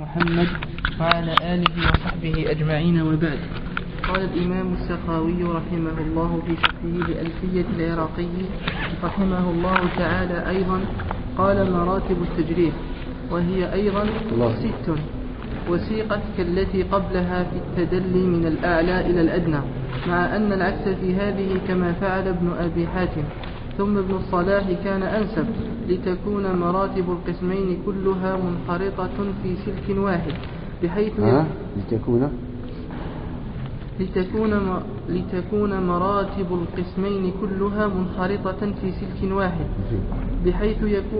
محمد وعلى آله وصحبه أجمعين، وبعد. قال الإمام السخاوي رحمه الله في شرحه لألفية العراقي رحمه الله تعالى أيضا: قال: مراتب التجريح، وهي أيضا 6 وسيقت كالتي قبلها في التدلي من الأعلى إلى الأدنى، مع أن العكس في هذه كما فعل ابن أبي حاتم. ثم ابن الصلاح كان أنسب، لتكون مراتب القسمين كلها منخرطة في سلك واحد، بحيث لتكون مراتب القسمين كلها منخرطة في سلك واحد، بحيث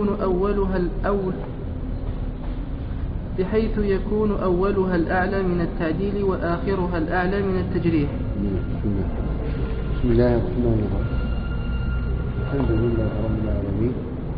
يكون أولها الأعلى من التعديل وآخرها الأعلى من التجريح. بسم الله الرحمن الرحيم. الحمد لله رب العالمين،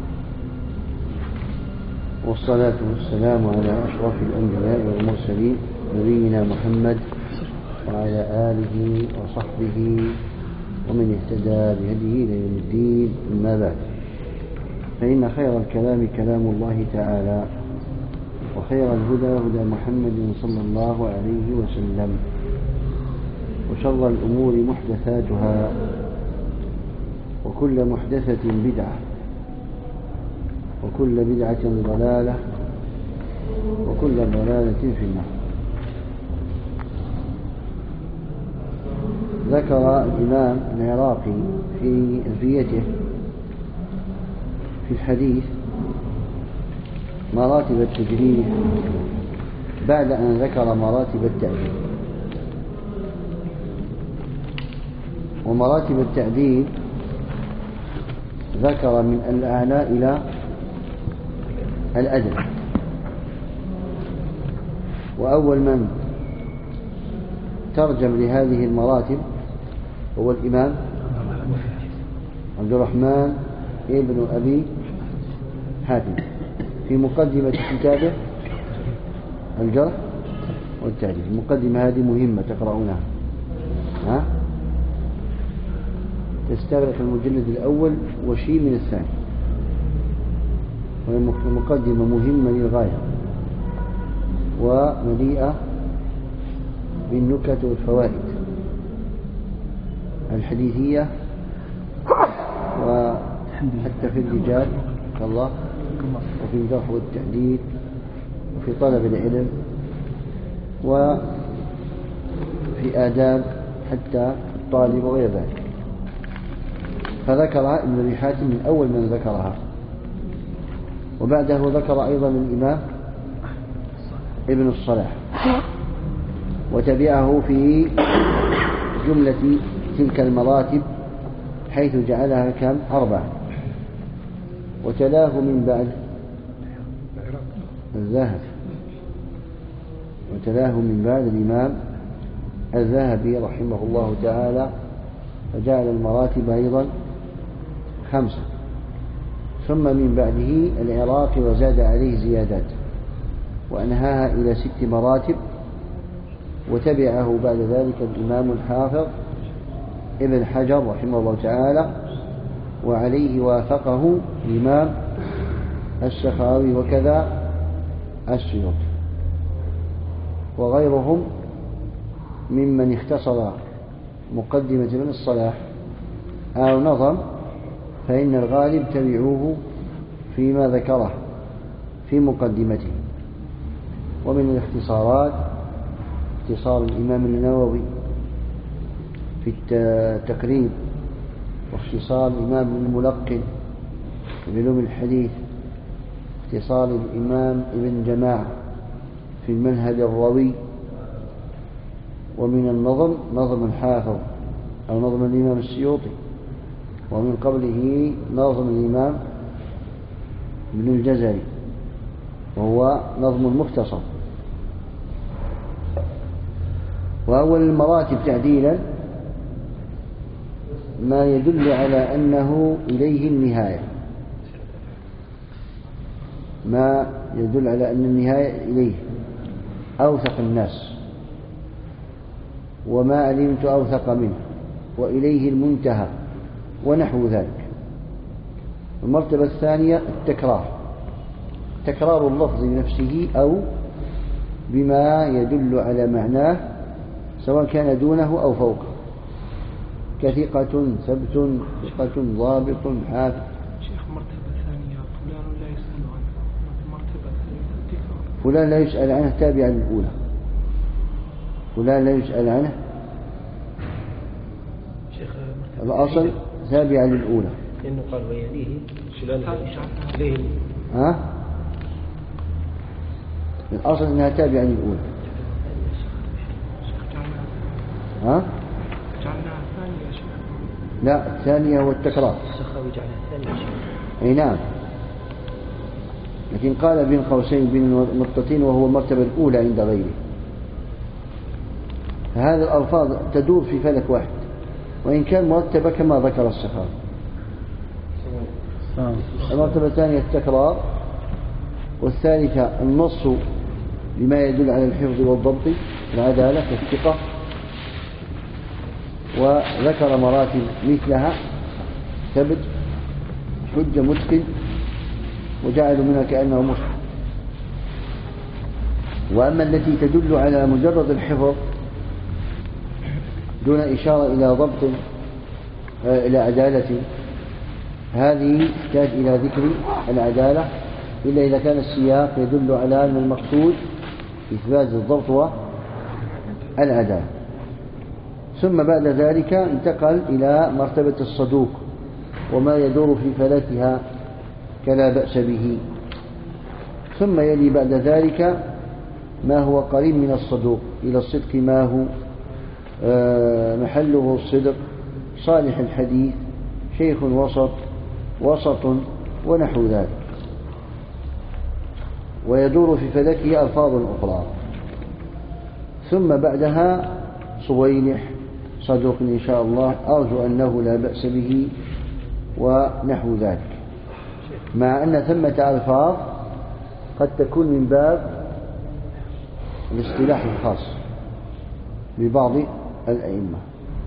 والصلاة والسلام على أشرف الأنبياء والمرسلين، نبينا محمد وعلى آله وصحبه ومن اهتدى بهديه إلى يوم الدين. أما بعد، فإن خير الكلام كلام الله تعالى، وخير الهدى هدى محمد صلى الله عليه وسلم، وشر الأمور محدثاتها، وكل محدثة بدعة، وكل بدعة ضلالة، وكل ضلالة في النار. ذكر الإمام العراقي في ألفيته في الحديث مراتب التجريح بعد أن ذكر مراتب التعديل. ومراتب التعديل ذكر من الأعلى إلى الأدنى. وأول من ترجم لهذه المراتب هو الإمام عبد الرحمن ابن أبي حاتم في مقدمة كتابه الجرح والتعديل. المقدمة هذه مهمة تقرؤونها، تستغرق المجلد الأول وشيء من الثاني، والمقدمة مهمة للغاية ومليئة بالنكت والفوائد الحديثية، وحتى في الرجال كالله، وفي الجرح والتعديل، وفي طلب العلم، وفي آداب حتى الطالب وغير ذلك. فذكرها ابن أبي حاتم من أول من ذكرها، وبعده ذكر أيضا الإمام ابن الصلاح، وتبعه في جملة تلك المراتب حيث جعلها كم 4. وتلاه من بعد الإمام الذهبي رحمه الله تعالى، فجعل المراتب أيضا 5. ثم من بعده العراقي وزاد عليه زيادات، وأنهاها إلى 6 مراتب. وتبعه بعد ذلك الإمام الحافظ ابن حجر رحمه الله تعالى، وعليه وافقه الإمام السخاوي وكذا السيوطي وغيرهم ممن اختصر مقدمة ابن الصلاح أو نظم، فإن الغالب تبعوه فيما ذكره في مقدمته. ومن الاختصارات اختصار الإمام النووي في التقريب، واختصار الإمام الملقن في علوم الحديث، اختصار الإمام ابن جماعة في المنهج الروي. ومن النظم نظم الحافظ أو نظم الإمام السيوطي، ومن قبله نظم الإمام ابن الجزري وهو نظم المختصر. وأول المراتب تعديلا ما يدل على أنه إليه النهاية، ما يدل على أن النهاية إليه أوثق الناس، وما علمت أوثق منه، وإليه المنتهى، ونحو ذلك. المرتبة الثانية التكرار، تكرار اللفظ بنفسه أو بما يدل على معناه سواء كان دونه أو فوقه، كثقة، ثبت، ثقة، ضابط، حافظ. شيخ مرتبة ثانية فلان لا يسأل عنه، مرتبة ثالثة تكرار. فلان لا يسأل عنه تابع للأولى. فلان لا يسأل عنه شيخ الأصل تابع للأولى. لأنه قال ويليه فلان إليه. ها؟ الأصل أنها تابعة للأولى. ها؟ جعلناها ثانية يا شيخ. لا، الثانية هو التكرار. السخاوي جعلها ثانية يا شيخ. أي نعم، لكن قال بين قوسين بين النقطتين وهو المرتبة الأولى عند غيره. فهذه الألفاظ تدور في فلك واحد وإن كان مرتبة كما ذكر السخاوي. المرتبة الثانية التكرار، والثالثة النص بما يدل على الحفظ والضبط، العدالة والثقة، وذكر مراتب مثلها ثبت، حجة، متقن، وجعلوا منها كأنه مسلم. وأما التي تدل على مجرد الحفظ دون إشارة إلى ضبط إلى عدالة، هذه تحتاج إلى ذكر العدالة إلا إذا كان السياق يدل على أن المقصود إثبات الضبط والعدالة. ثم بعد ذلك انتقل إلى مرتبة الصدوق وما يدور في فلكها كلا بأس به. ثم يلي بعد ذلك ما هو قريب من الصدوق إلى الصدق ما هو محله الصدق، صالح الحديث، شيخ وسط ونحو ذلك. ويدور في فلكه ألفاظ أخرى. ثم بعدها صويلح، صدوق إن شاء الله، أرجو أنه لا بأس به، ونحو ذلك. مع أن ثمة ألفاظ قد تكون من باب الاصطلاح الخاص ببعض الأئمة.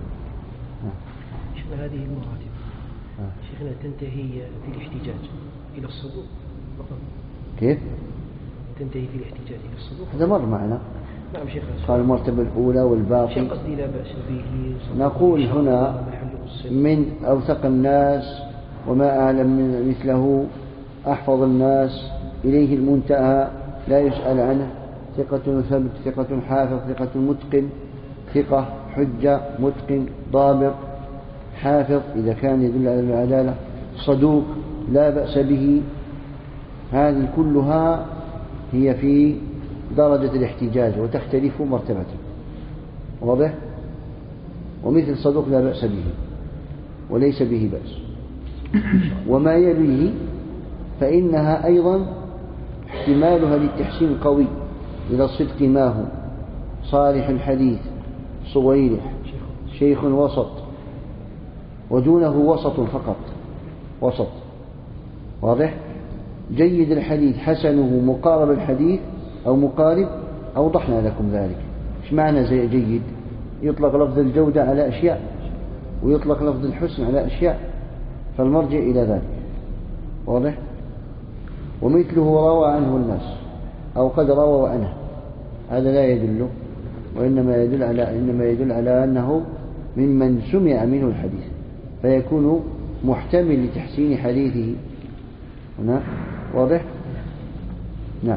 شيخنا هذه المراتب شيخنا تنتهي في الاحتجاج إلى الصدوق فقط. كيف؟ تنتهي في الاحتجاج إلى الصدوق. هذا مر معنا. نعم شيخ. قال المرتبة الأولى والباقي. شيخ قصدي لا بأس به. نقول هنا من أوثق الناس وما أعلم من مثله، أحفظ الناس، إليه المنتهى، لا يسأل عنه، ثقة ثبت، ثقة حافظ، ثقة متقن، ثقة، حجة، متقن، ضابط، حافظ إذا كان يدل على العدالة، صدوق، لا بأس به. هذه كلها هي في درجة الاحتجاج وتختلف مرتبة. واضح؟ ومثل صدوق لا بأس به وليس به بأس. وما يليه فإنها أيضا احتمالها للتحسين قوي إلى الصدق ما هو صالح الحديث، صويلح، شيخ وسط، ودونه وسط فقط، وسط. واضح؟ جيد الحديث، حسنه، مقارب الحديث أو مقارب، أوضحنا لكم ذلك. إيش معنى زي جيد؟ يطلق لفظ الجودة على أشياء ويطلق لفظ الحسن على أشياء، فالمرجع إلى ذلك. واضح؟ ومثله روى عنه الناس أو قد روى عنه، هذا لا يدل، وإنما يدل على أنه ممن سمع منه الحديث، فيكون محتمل لتحسين حديثه هنا. واضح؟ نعم.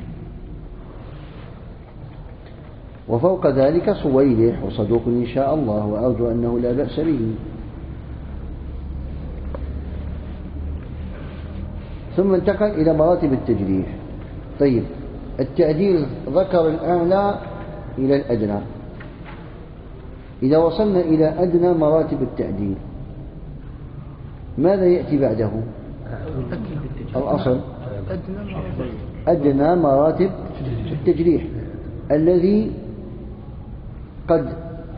وفوق ذلك صويلح وصدوق إن شاء الله، وأرجو أنه لا بأس به. ثم انتقل إلى مراتب التجريح. طيب، التعديل ذكر الأعلى إلى الأدنى. إذا وصلنا إلى أدنى مراتب التعديل ماذا يأتي بعده؟ الأصل أدنى مراتب التجريح الذي قد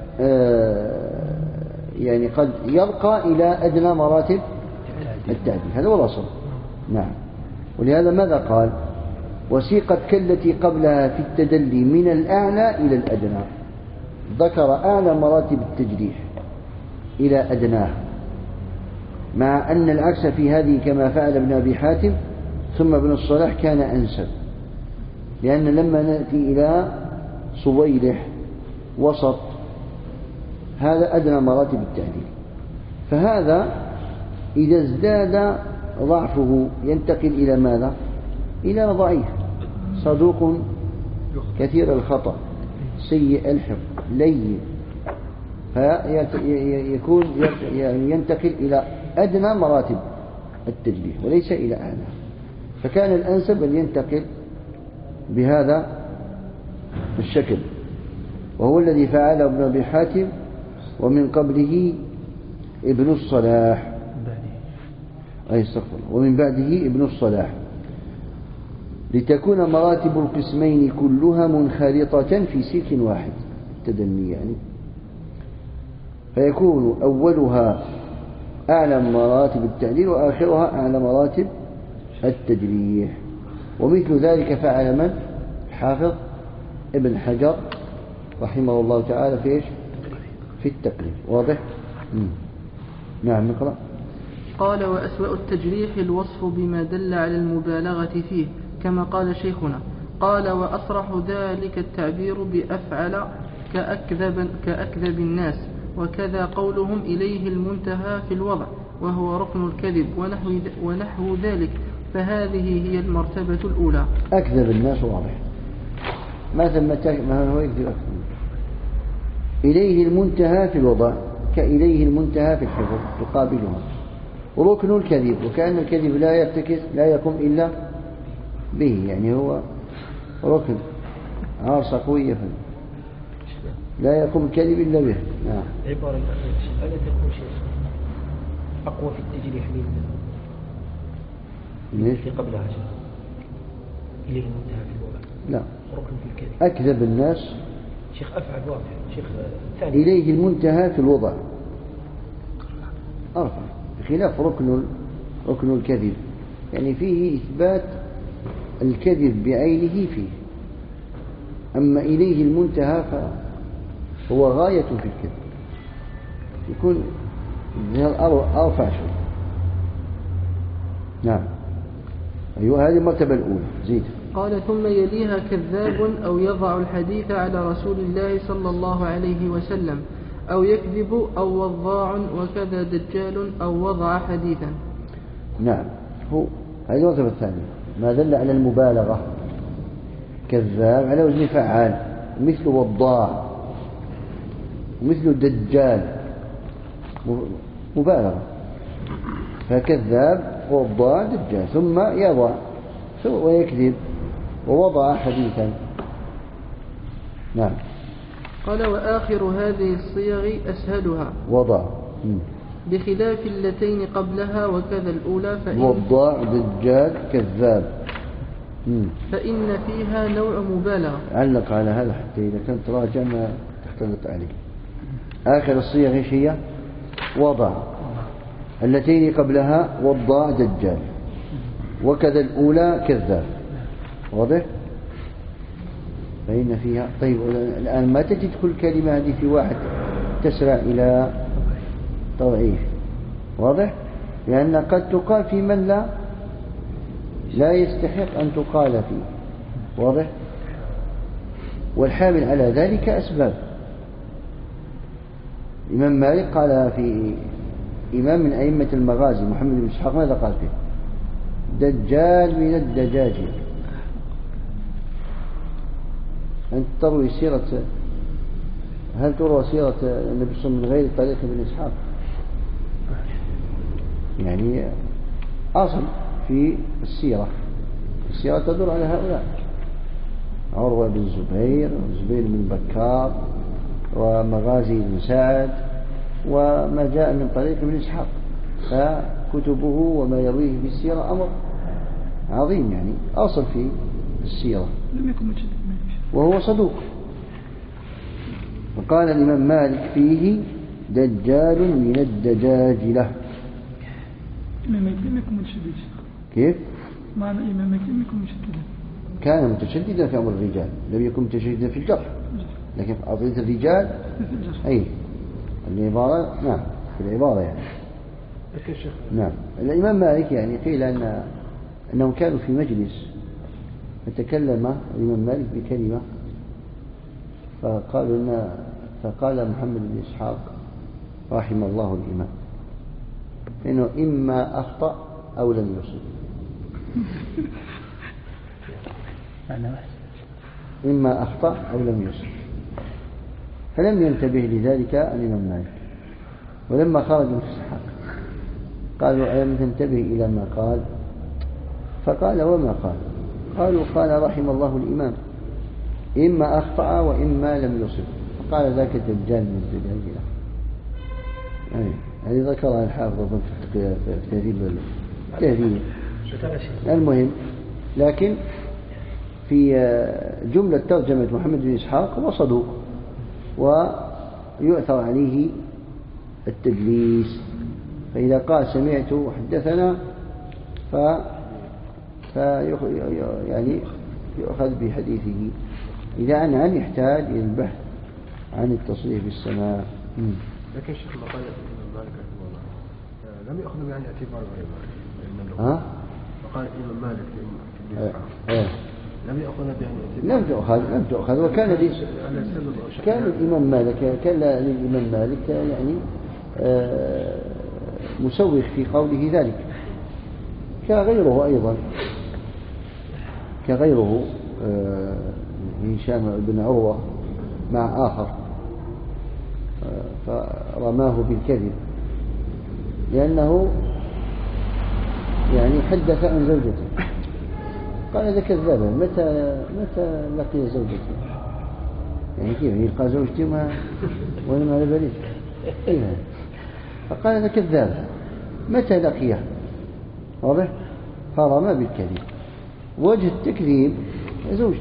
قد يرقى إلى أدنى مراتب التعديل. هذا هو الأصل. نعم. ولهذا ماذا قال؟ وسيقت كالتي قبلها في التدلي من الأعلى إلى الأدنى. ذكر أعلى مراتب التجريح إلى أدناه، مع أن العكس في هذه كما فعل ابن أبي حاتم ثم ابن الصلاح كان أنسب. لأن لما نأتي إلى صويلح وسط هذا أدنى مراتب التعديل، فهذا إذا ازداد ضعفه ينتقل إلى ماذا؟ إلى ضعيف، صدوق كثير الخطأ سيء الحفظ لين، فيكون ينتقل إلى أدنى مراتب التجريح وليس إلى أعلى. فكان الأنسب أن ينتقل بهذا الشكل، وهو الذي فعله ابن أبي حاتم ومن قبله ابن الصلاح ومن بعده ابن الصلاح، لتكون مراتب القسمين كلها منخرطة في سلك واحد التدني يعني، فيكون أولها أعلى مراتب التعديل وآخرها أعلى مراتب التجريح. ومثل ذلك فعل من؟ الحافظ ابن حجر رحمه الله تعالى في إيش؟ في التقريب. واضح؟ نعم نقرأ. قال: وأسوأ التجريح الوصف بما دل على المبالغة فيه كما قال شيخنا. قال: وأصرح ذلك التعبير بأفعل كأكذب الناس، وكذا قولهم إليه المنتهى في الوضع وهو ركن الكذب ونحو ذلك، فهذه هي المرتبة الأولى. أكذب الناس واضح، ما هو يكذب أكذب. إليه المنتهى في الوضع كإليه المنتهى في الحفظ تقابلها. ركن الكذب، وكأن الكذب لا يقوم إلا به، يعني هو ركن عارصة قوية لا يقوم الكذب إلا به. نعم. عبارة ألا تكون شيء أقوى في التجريح في قبلها شيء إليه المنتهى في الوضع. لا، ركن في الكذب. أكذب الناس شيخ أفعل واضح. شيخ ثاني إليه المنتهى في الوضع أرفع، بخلاف ركن الكذب، يعني فيه إثبات الكذب بعينه فيه، أما إليه المنتهى فهو غاية في الكذب، يكون أرفع شيء. نعم. أيوة، هذه المرتبة الأولى. زيد. قال: ثم يليها كذاب أو يضع الحديث على رسول الله صلى الله عليه وسلم، أو يكذب أو وضاع، وكذا دجال أو وضع حديثا. نعم، هذه المرتبة الثانية، ما دل على المبالغة، كذاب على وزن فعال، مثل وضاع ومثل دجال، مبالغة، فكذاب ووضاع دجال، ثم يضع ويكذب ووضع حديثا. نعم. قال: وآخر هذه الصيغ أسهلها وضع، بخلاف اللتين قبلها، وكذا الأولى وضاع دجال كذاب، فإن فيها نوع مبالغة. علق على هذا حتى إذا كنت راجع ما تختلط عليه. آخر الصيغ ايش هي؟ وضع، اللتين قبلها وضاع دجال، وكذا الأولى كذاب. واضح؟ فإن فيها. طيب الآن ما تجد كل كلمة هذه في واحد تسرع إلى تضعيف. واضح؟ لأن قد تقال في من لا يستحق أن تقال فيه. واضح؟ والحامل على ذلك أسباب. الإمام مالك قال في إمام من أئمة المغازي محمد بن إسحاق ماذا قال فيه؟ دجال من الدجاج. أنت تروي سيرة، هل تروى سيرة النبي صلى الله عليه وسلم من غير طريق ابن إسحاق؟ يعني أصل في السيرة تدور على هؤلاء: عروة بن زبير وزبير بن بكار ومغازي بن سعد وما جاء من طريق ابن إسحاق. فكتبه وما يرويه في السيرة أمر عظيم، يعني أصل في السيرة، وهو صدوق. وقال الإمام مالك فيه دجال من الدجاجلة. كيف؟ معنى إمامك لم يكن مشددا، كان متشددا في أمر الرجال، لم يكن متشددا في الجرح، لكن في قضية الرجال أي العبارة. نعم، في العبارة يعني. نعم. الإمام مالك يعني قيل أنهم كانوا في مجلس فتكلم الإمام مالك بكلمة فقال محمد بن إسحاق رحم الله الإمام إنه إما أخطأ أو لم يصب. إما أخطأ أو لم يصب، فلم ينتبه لذلك الإمام مالك. ولما خرج ابن إسحاق قالوا ألم تنتبه إلى ما قال؟ فقال وما قال؟ قالوا قال رحم الله الإمام إما أخطأ وإما لم يصب. فقال ذاك الدجال من الدجاجلة. هذه ذكرها الحافظ في التهذيب. المهم، لكن في جملة ترجمة محمد بن إسحاق هو صدوق ويؤثر عليه التدليس، فإذا قال سمعت وحدثنا يعني يؤخذ بحديثه. إذا عن يحتاج إلى البحث عن التصريح بالسماع. لكن شيخ ما قال الإمام مالك رحمه الله لم يأخذ يعني اعتبار غيره. فقال الإمام مالك لم يأخذ يعني لم تؤخذ وكان كان الإمام مالك كان للإمام مالك يعني مسوغ في قوله ذلك، كغيره أيضا، كغيره هشام بن عروة مع آخر فرماه بالكذب لأنه يعني حدث عن زوجته. قال هذا كذابا، متى لقي زوجته؟ يعني كيف يلقى زوجتي وانا ما على بالي؟ فقال هذا كذاب، متى لقيه؟ واضح؟ فرمى بالكذب. وجه التكذيب زوجته.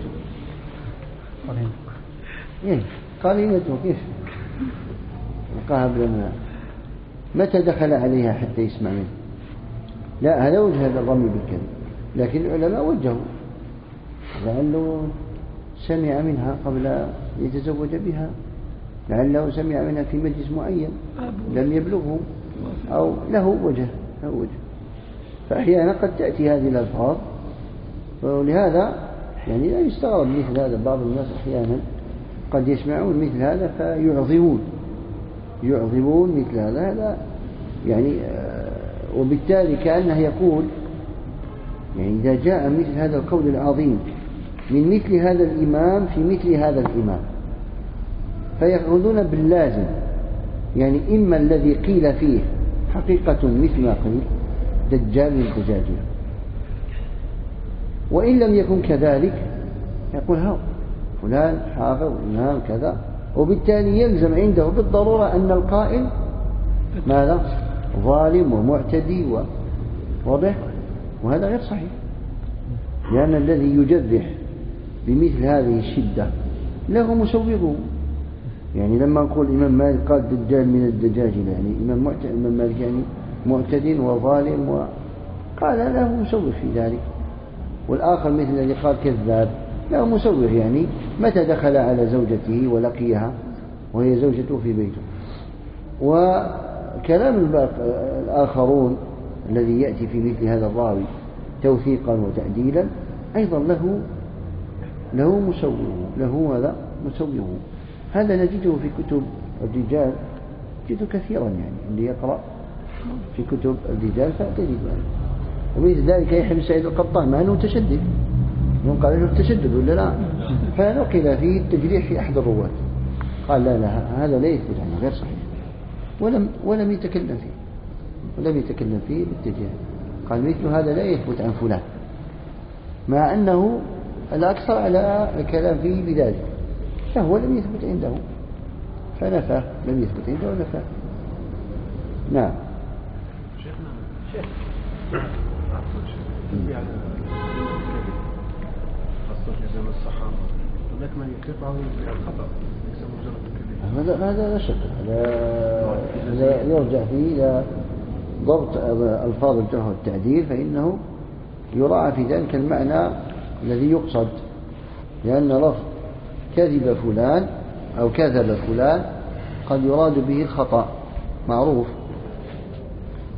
قرينته كيف لقاها بلا؟ متى دخل عليها حتى يسمع منه؟ لا، هذا وجه هذا الرمي بالكذب. لكن العلماء وجهوا لعله سمع منها قبل يتزوج بها، لعله سمع منها في مجلس معين لم يبلغه، أو له وجه. فأحيانا قد تأتي هذه الألفاظ، ولهذا يعني لا يستغرب مثل هذا. بعض الناس أحيانا قد يسمعون مثل هذا فيعظمون مثل هذا يعني وبالتالي كأنه يقول يعني إذا جاء مثل هذا القول العظيم من مثل هذا الإمام في مثل هذا الإمام، فيأخذون باللازم، يعني إما الذي قيل فيه حقيقة مثل ما قيل دجال من الدجاجلة، وإن لم يكن كذلك يقول ها فلان حافظ إمام كذا، وبالتالي يلزم عنده بالضرورة أن القائل ماذا؟ ظالم ومعتدي واضح. وهذا غير صحيح، لأن الذي يجرح بمثل هذه الشدة له مسوغه. يعني لما نقول الإمام مالك قال دجال من الدجاجلة، يعني الإمام مالك يعني معتد وظالم، وقال له مسوغ في ذلك. والآخر مثل الذي قال كذاب له مسوغ، يعني متى دخل على زوجته ولقيها وهي زوجته في بيته. وكلام الآخرون الذي يأتي في مثل هذا الراوي توثيقا وتعديلا أيضا له مسوغه، له هذا مسوغه. هذا نجده في كتب الرجال، نجده كثيرا، يعني اللي يقرأ في كتب الرجال فتجد. ومثل ذلك يحيى بن سعيد القطان مع أنه متشدد، ينقل له التشدد ولا لا، فنقل فيه التجريح في أحد الرواة، قال لا هذا لا يثبت عنه، غير صحيح، ولم يتكلم فيه بالتجريح. قال مثل هذا لا يثبت عن فلان، مع أنه الأكثر على الكلام فيه بذلك، فهو لم يثبت عنده فنفاه، لم يثبت عنده ونفاه. نعم. شيخنا الصحابة هناك من يطلقه بالخطأ ليس مجرد الكذب. هذا لا شك، هذا يرجع فيه إلى ضبط ألفاظ الجرح والتعديل، فإنه يراعى في ذلك المعنى الذي يقصد، لأن لفظ كذب فلان أو كذب فلان قد يراد به الخطأ، معروف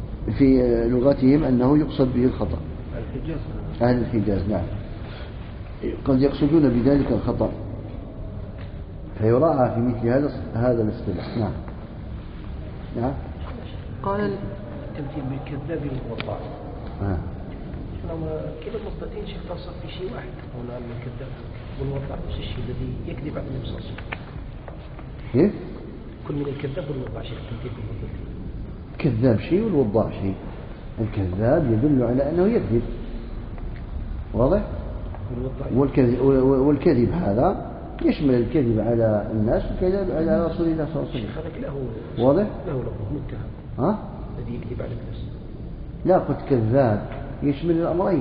في لغتهم أنه يقصد به الخطأ. أهل الحجاز نعم. قد يقصدون بذلك الخطأ، فيراعى في مثل هذا الاصطلاح. نعم. نعم. قال التمثيل بالكذاب والوضاع. كلا المصدتين شيخ تصف في شيء واحد، هنا الكذاب والوضاع نفس الشيء الذي يكذب على النبي صلى الله عليه وسلم. كيف؟ كل من الكذاب والوضاع شيخ التمثيل بالمصدتين. كذاب شيء والوضاع شيء. الكذاب يدل على أنه يكذب، واضح؟ والكذب هذا يشمل الكذب على الناس والكذب على رسول الله صلى الله عليه وسلم. واضح؟ له متهم الذي يكذب على الناس. لا، قلت كذاب يشمل الأمرين.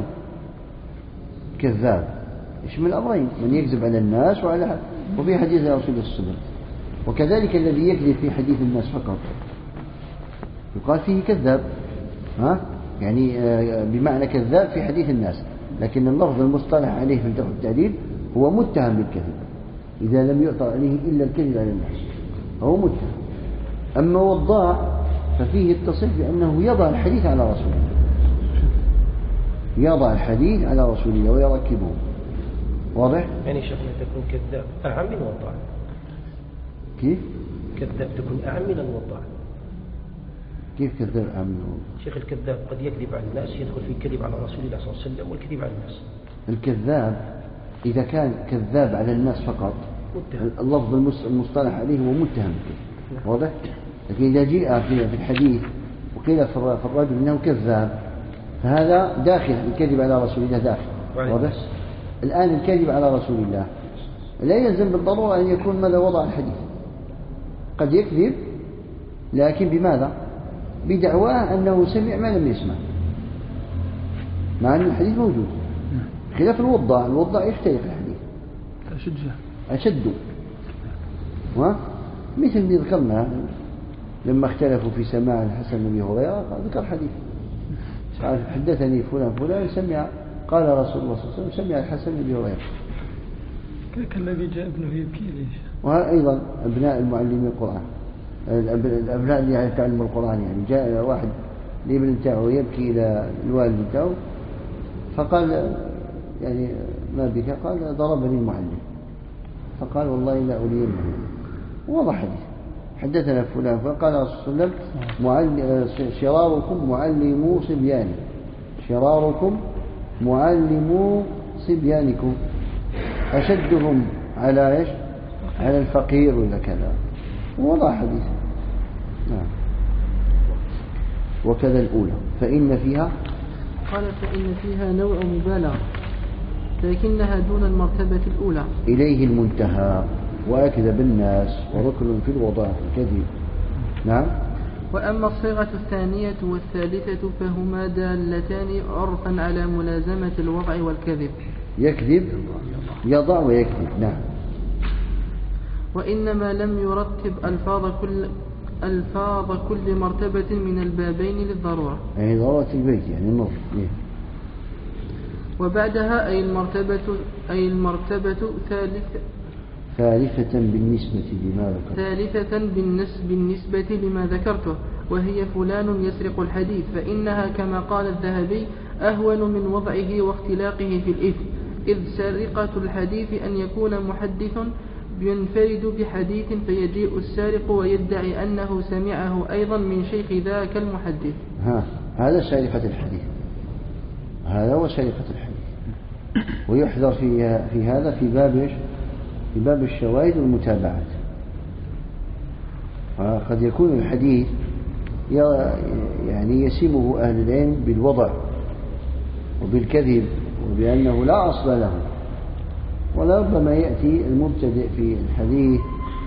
كذاب يشمل الأمرين، من يكذب على الناس وفي حديث رسول الله صلى الله عليه وسلم. وكذلك الذي يكذب في حديث الناس فقط يقال فيه كذاب، يعني بمعنى كذاب في حديث الناس، لكن اللفظ المصطلح عليه في الجرح والتعديل هو متهم بالكذب إذا لم يؤثر عليه إلا الكذب على الناس هو متهم. أما وضاع ففيه التصريح بأنه يضع الحديث على رسول الله، يضع الحديث على رسول الله ويركبه. واضح؟ يعني شيخنا تكون كذاب أعم من وضاع. كيف؟ كذاب تكون أعم من الوضاع. كيف كذاب أعم من الوضاع؟ شيخ الكذاب قد يكذب على الناس، يدخل في الكذب على رسول الله صلى الله عليه وسلم والكذب على الناس. الكذاب إذا كان كذاب على الناس فقط اللفظ المصطلح عليه هو متهم. واضح؟ لكن إذا جاء في الحديث وقيل في الرجل إنه كذاب فهذا داخل، الكذب على رسول الله داخل. واضح؟ الآن الكذب على رسول الله لا يلزم بالضرورة أن يكون ماذا وضع الحديث، قد يكذب لكن بماذا؟ بدعواه أنه سمع ما لم يسمع، مع أن الحديث موجود. خلاف الوضاع يختلف الحديث أشد. مثل اللي ذكرنا لما اختلفوا في سماع الحسن بن هريرة ذكر حديث قال حدثني فلان سمع قال رسول الله صلى الله عليه وسلم سمع الحسن بن هريرة. كالذي جاء ابنه يبكي ليش. وأيضا أبناء المعلمين القرآن، الأبناء اللي يتعلموا القرآن، يعني جاء واحد لابن بتاعه يبكي إلى الوالد بتاعه فقال يعني ما بك؟ قال ضربني المعلم، فقال والله لا ألينه. وضع حديث حدثنا فلان فقال رسول الله صلى الله عليه وسلم شراركم معلموا صبيانكم، شراركم معلموا صبيانكم، أشدهم على إيش؟ على الفقير ولا كذا. وضع حديث. نعم. وكذا الأولى فإن فيها نوع مبالغة لكنها دون المرتبة الأولى. إليه المنتهى وأكذب الناس وركن في الوضع الكذب. نعم. وأما الصيغة الثانية والثالثة فهما دالتان عرفا على ملازمة الوضع والكذب. يكذب يضع ويكذب. نعم. وإنما لم يرتب ألفاظ كل مرتبة من البابين للضرورة، يعني ضرورة البيت يعني النظر. وبعدها أي المرتبة ثالثة بالنسبة لما ذكرته، وهي فلان يسرق الحديث، فإنها كما قال الذهبي أهون من وضعه واختلاقه في الإثم، إذ سرقة الحديث أن يكون محدث ينفرد بحديث فيجيء السارق ويدعي أنه سمعه أيضا من شيخ ذاك المحدث. هذا سرقة الحديث، هذا هو سرقة الحديث. ويحذر في هذا في باب الشواهد والمتابعات. قد يكون الحديث يعني يسمه أهل العلم بالوضع وبالكذب وبأنه لا أصل له، ولربما يأتي المبتدئ في الحديث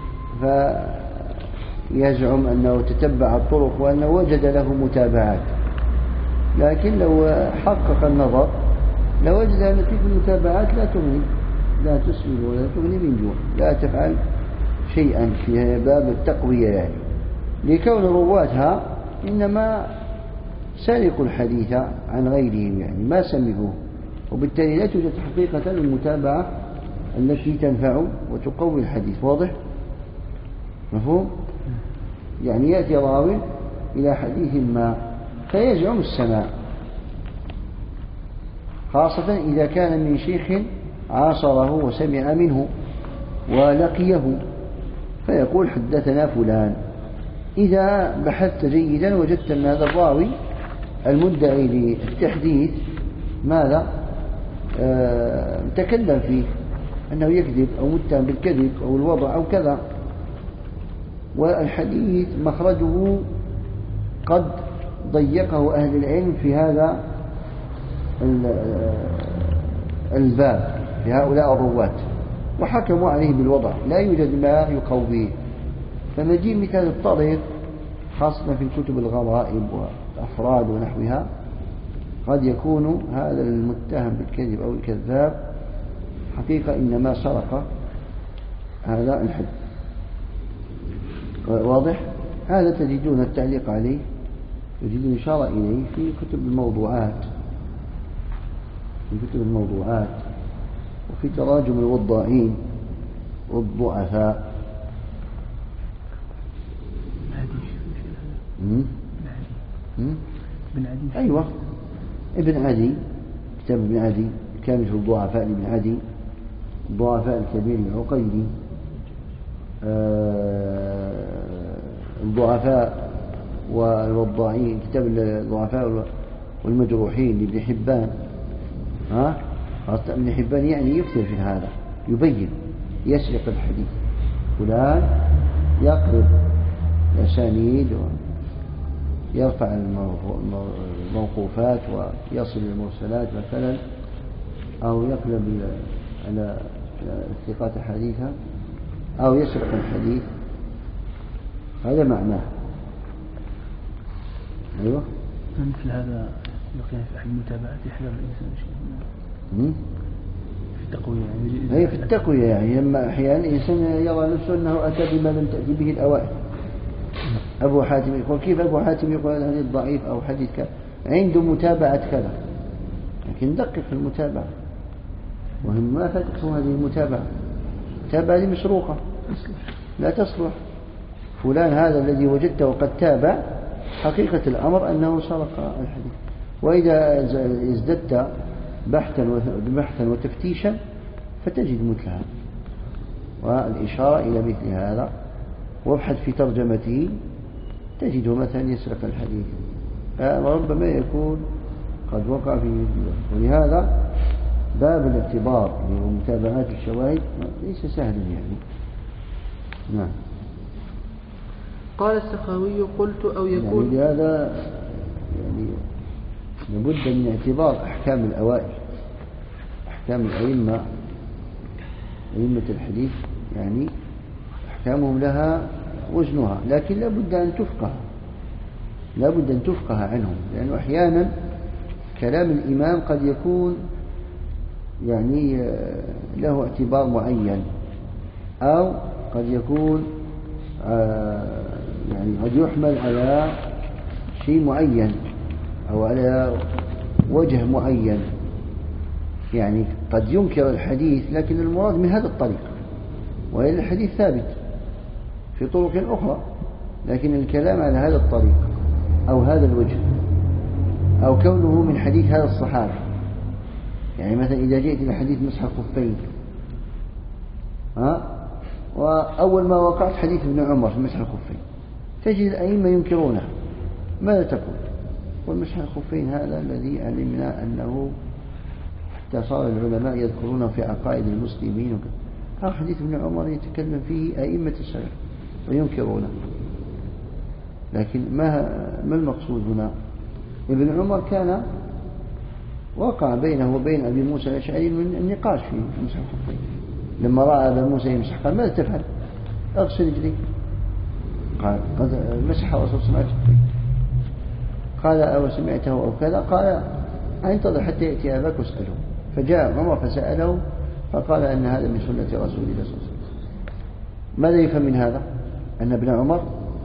فيزعم أنه تتبع الطرق وأنه وجد له متابعات، لكن لو حقق النظر لوجد أن تلك المتابعات لا تغني، لا تسمن ولا تغني من جوع، لا تفعل شيئا في باب التقوية، يعني لكون رواتها إنما سرقوا الحديث عن غيرهم، يعني ما سمعوه، وبالتالي لا توجد حقيقة المتابعة التي تنفع وتقوي الحديث. واضح؟ مفهوم؟ يعني يأتي راوي إلى حديث ما فيزعم السماع، خاصة إذا كان من شيخ عاصره وسمع منه ولقيه، فيقول حدثنا فلان. إذا بحثت جيدا وجدت أن هذا الراوي المدعي للتحديث ماذا تكلم فيه أنه يكذب أو متهم بالكذب أو الوضع أو كذا، والحديث مخرجه قد ضيقه أهل العلم في هذا الباب في هؤلاء الرواة وحكموا عليه بالوضع، لا يوجد ما يقويه. فنجيب مثال الطريق خاصة في الكتب الغرائب والأفراد ونحوها، قد يكون هذا المتهم بالكذب أو الكذاب حقيقة إنما سرق هذا الحد. واضح؟ هذا تجدون التعليق عليه، تجدون إشارة إليه في كتب الموضوعات، وفي تراجم الوضاعين والضعفاء. أيوة، ابن عدي، كتاب ابن عدي كامل في الضعفاء لابن عدي، الضعفاء الكبير العقيلي، الضعفاء والوضاعين، كتاب الضعفاء والمجروحين لابن حبان. ابن حبان يعني يكثر في هذا، يبين، يسرق الحديث، فلان يقرب الأسانيد ويرفع الموقوفات ويصل المرسلات مثلا، أو يقلب على الثقات حديثها، أو يسرق الحديث. هذا معناه. أيوة، مثل هذا يقع في المتابعات يحذر الإنسان شيء في التقوية يعني. أي في التقوية يعني لما أحيانا الإنسان يرى نفسه أنه أتى بما لم تأتي به الأوائل. أبو حاتم يقول كيف أبو حاتم يقول هذا حديث ضعيف أو حديث كذا، عنده متابعة كذا، لكن دقق في المتابعة، وهم ما فتحوا هذه المتابعة. المتابعة هذه مسروقة لا تصلح. فلان هذا الذي وجدته قد تابع، حقيقة الأمر أنه سرق الحديث. وإذا ازددت بحثا وتفتيشا فتجد مثل هذا والإشارة إلى مثل هذا، وابحث في ترجمته تجده مثلا يسرق الحديث، فربما يكون قد وقع في مثله. ولهذا باب الاعتبار لمتابعات الشواهد ليس سهلا يعني. نعم. قال السخاوي قلت أو يكون يعني لهذا يعني لابد من اعتبار أحكام الأوائل، أحكام الأئمة، أئمة الحديث يعني أحكامهم لها وزنها، لكن لابد أن تفقه عنهم، لأنه أحيانا كلام الإمام قد يكون يعني له اعتبار معين، أو قد يكون يعني قد يحمل على شيء معين أو على وجه معين، يعني قد ينكر الحديث لكن المراد من هذا الطريق، وإلا الحديث ثابت في طرق أخرى، لكن الكلام على هذا الطريق أو هذا الوجه أو كونه من حديث هذا الصحابي. يعني مثلا إذا جئت إلى حديث مسح الخفين، وأول ما وقعت حديث ابن عمر في مسح الخفين، تجد الأئمة ينكرونه. ماذا تقول؟ والمسح الخفين هذا الذي علمنا أنه حتى صار العلماء يذكرونه في عقائد المسلمين وكذا. هذا حديث ابن عمر يتكلم فيه أئمة السلف وينكرونه، لكن ما المقصود هنا؟ ابن عمر كان وقع بينه وبين أبي موسى الأشعري من النقاش في مسح الخفين. لما رأى أبا موسى يمسح قال ماذا تفعل؟ أغسل رجلي. قال قد مسح الرسول صلى الله عليه وسلم. قال أو سمعته أو كذا؟ قال انتظر حتى يأتي أباك واسأله. فجاء عمر فسأله فقال أن هذا من سنة رسول الله صلى الله عليه وسلم. ماذا يفهم من هذا؟ أن ابن عمر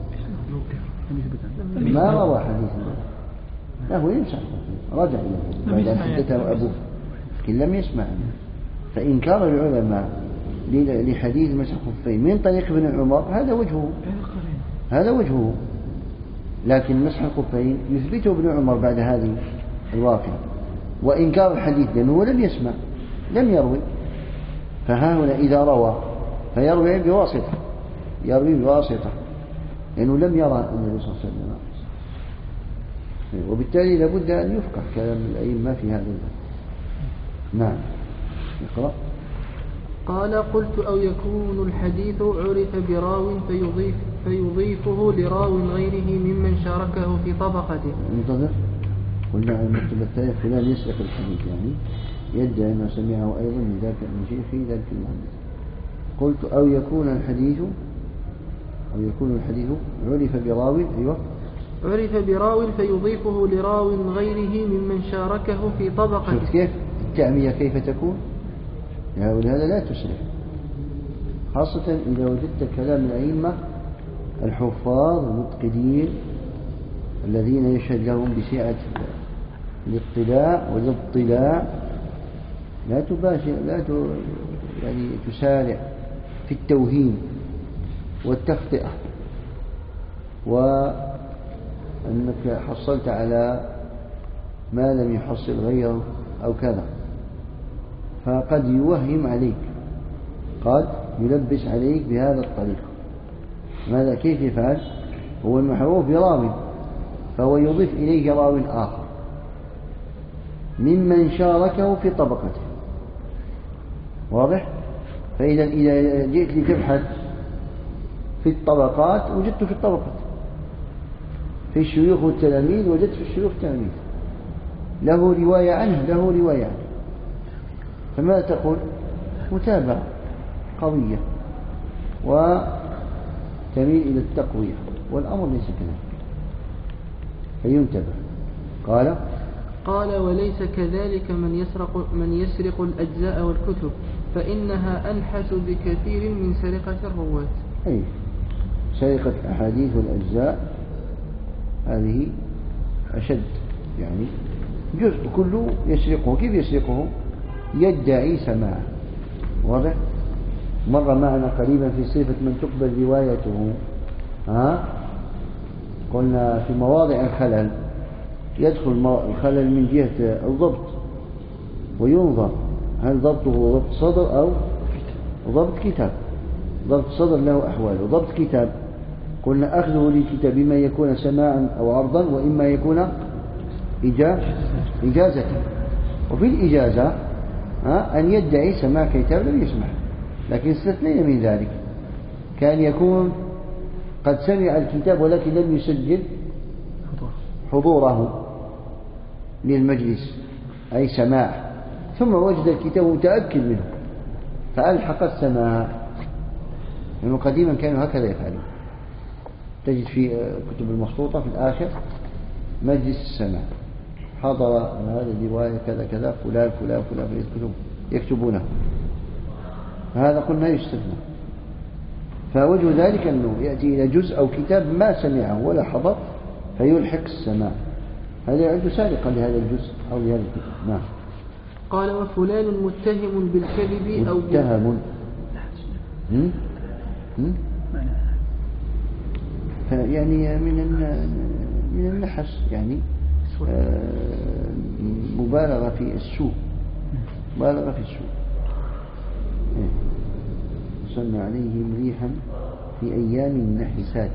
ما روى حديثا له يمسح، رجع إليه بعد أن حدثه أبوه لكن لم يسمع عنه. فإنكار العلماء لحديث مسح الخفين من طريق ابن عمر هذا وجهه، لكن مسح الخفين يثبته ابن عمر بعد هذه الواقعة. وإنكار الحديث لأنه لم يسمع، لم يروي، فها هنا إذا روى فيروي بواسطة، يروي بواسطة لأنه لم يرى النبي صلى الله عليه وسلم، وبالتالي لابد أن يفقه كلام الأئمة في هذا الباب. نعم. اقرأ. قال قلت أو يكون الحديث عرف براو فيضيفه لراو غيره ممن شاركه في طبقته. انتظر. قلنا المكتب الثالث فلان يسرق الحديث، يعني يدعي أنه سمعه أيضا من ذاك من شيخ ذلك المحدث. قلت أو يكون الحديث عرف براو. أيوة. عرف براو فيضيفه لراو غيره ممن شاركه في طبقته. شفت كيف التعمية كيف تكون؟ ولهذا لا تسرع، خاصة إذا وجدت كلام الأئمة الحفاظ المتقنين الذين يشهد لهم بسعة الاطلاع والاطلاع. لا تباشر، يعني تسارع في التوهيم والتخطئة، وأنك حصلت على ما لم يحصل غيره أو كذا، فقد يوهم عليك، قد يلبس عليك بهذا الطريق. ماذا كيف يفعل؟ هو المحروف براو فهو يضيف إليه راو آخر ممن شاركه في طبقته. واضح؟ فإذا إذا جئت لتبحث في الطبقات وجدت في الطبقات، في الشيوخ والتلاميذ وجدت في الشيوخ والتلاميذ، له رواية عنه له رواية عنه، فماذا تقول؟ متابعة قوية وتميل إلى التقوية، والأمر ليس كذلك فينتبه. قال وليس كذلك من يسرق الأجزاء والكتب، فإنها أنحس بكثير من سرقة الرواة. أي سرقة أحاديث والأجزاء هذه أشد، يعني جزء كله يسرقه. كيف يسرقه؟ يدعي سماعه. واضح؟ مر معنا قريبا في صفة من تقبل روايته، قلنا في مواضع الخلل يدخل الخلل من جهة الضبط، وينظر هل ضبطه ضبط صدر أو ضبط كتاب. ضبط صدر له أحوال، وضبط كتاب قلنا أخذه للكتاب إما يكون سماعا أو عرضا، وإما يكون إجازة. وفي الإجازة أن يدعي سماع كتاب لم يسمع، لكن استثنينا من ذلك، كان يكون قد سمع الكتاب ولكن لم يسجل حضوره للمجلس أي سماع، ثم وجد الكتاب متأكد منه فألحق السماع. لأنه قديما كانوا هكذا يفعلون، تجد في كتب المخطوطة في الآخر مجلس السماع، حضر هذا الرواية كذا كذا فلان فلان فلان يكتبونه، فهذا قلنا يستثنى. فوجه ذلك أنه يأتي إلى جزء أو كتاب ما سمعه ولا حضر فيلحق السماع، هذا يعد سارقا لهذا الجزء أو لهذا الكتاب. نعم. قال وفلان متهم بالكذب أو متهم يعني من النحس، يعني مبالغة في السوء، مبالغة في السوء. صلى عليهم ريحا في أيام النحسات.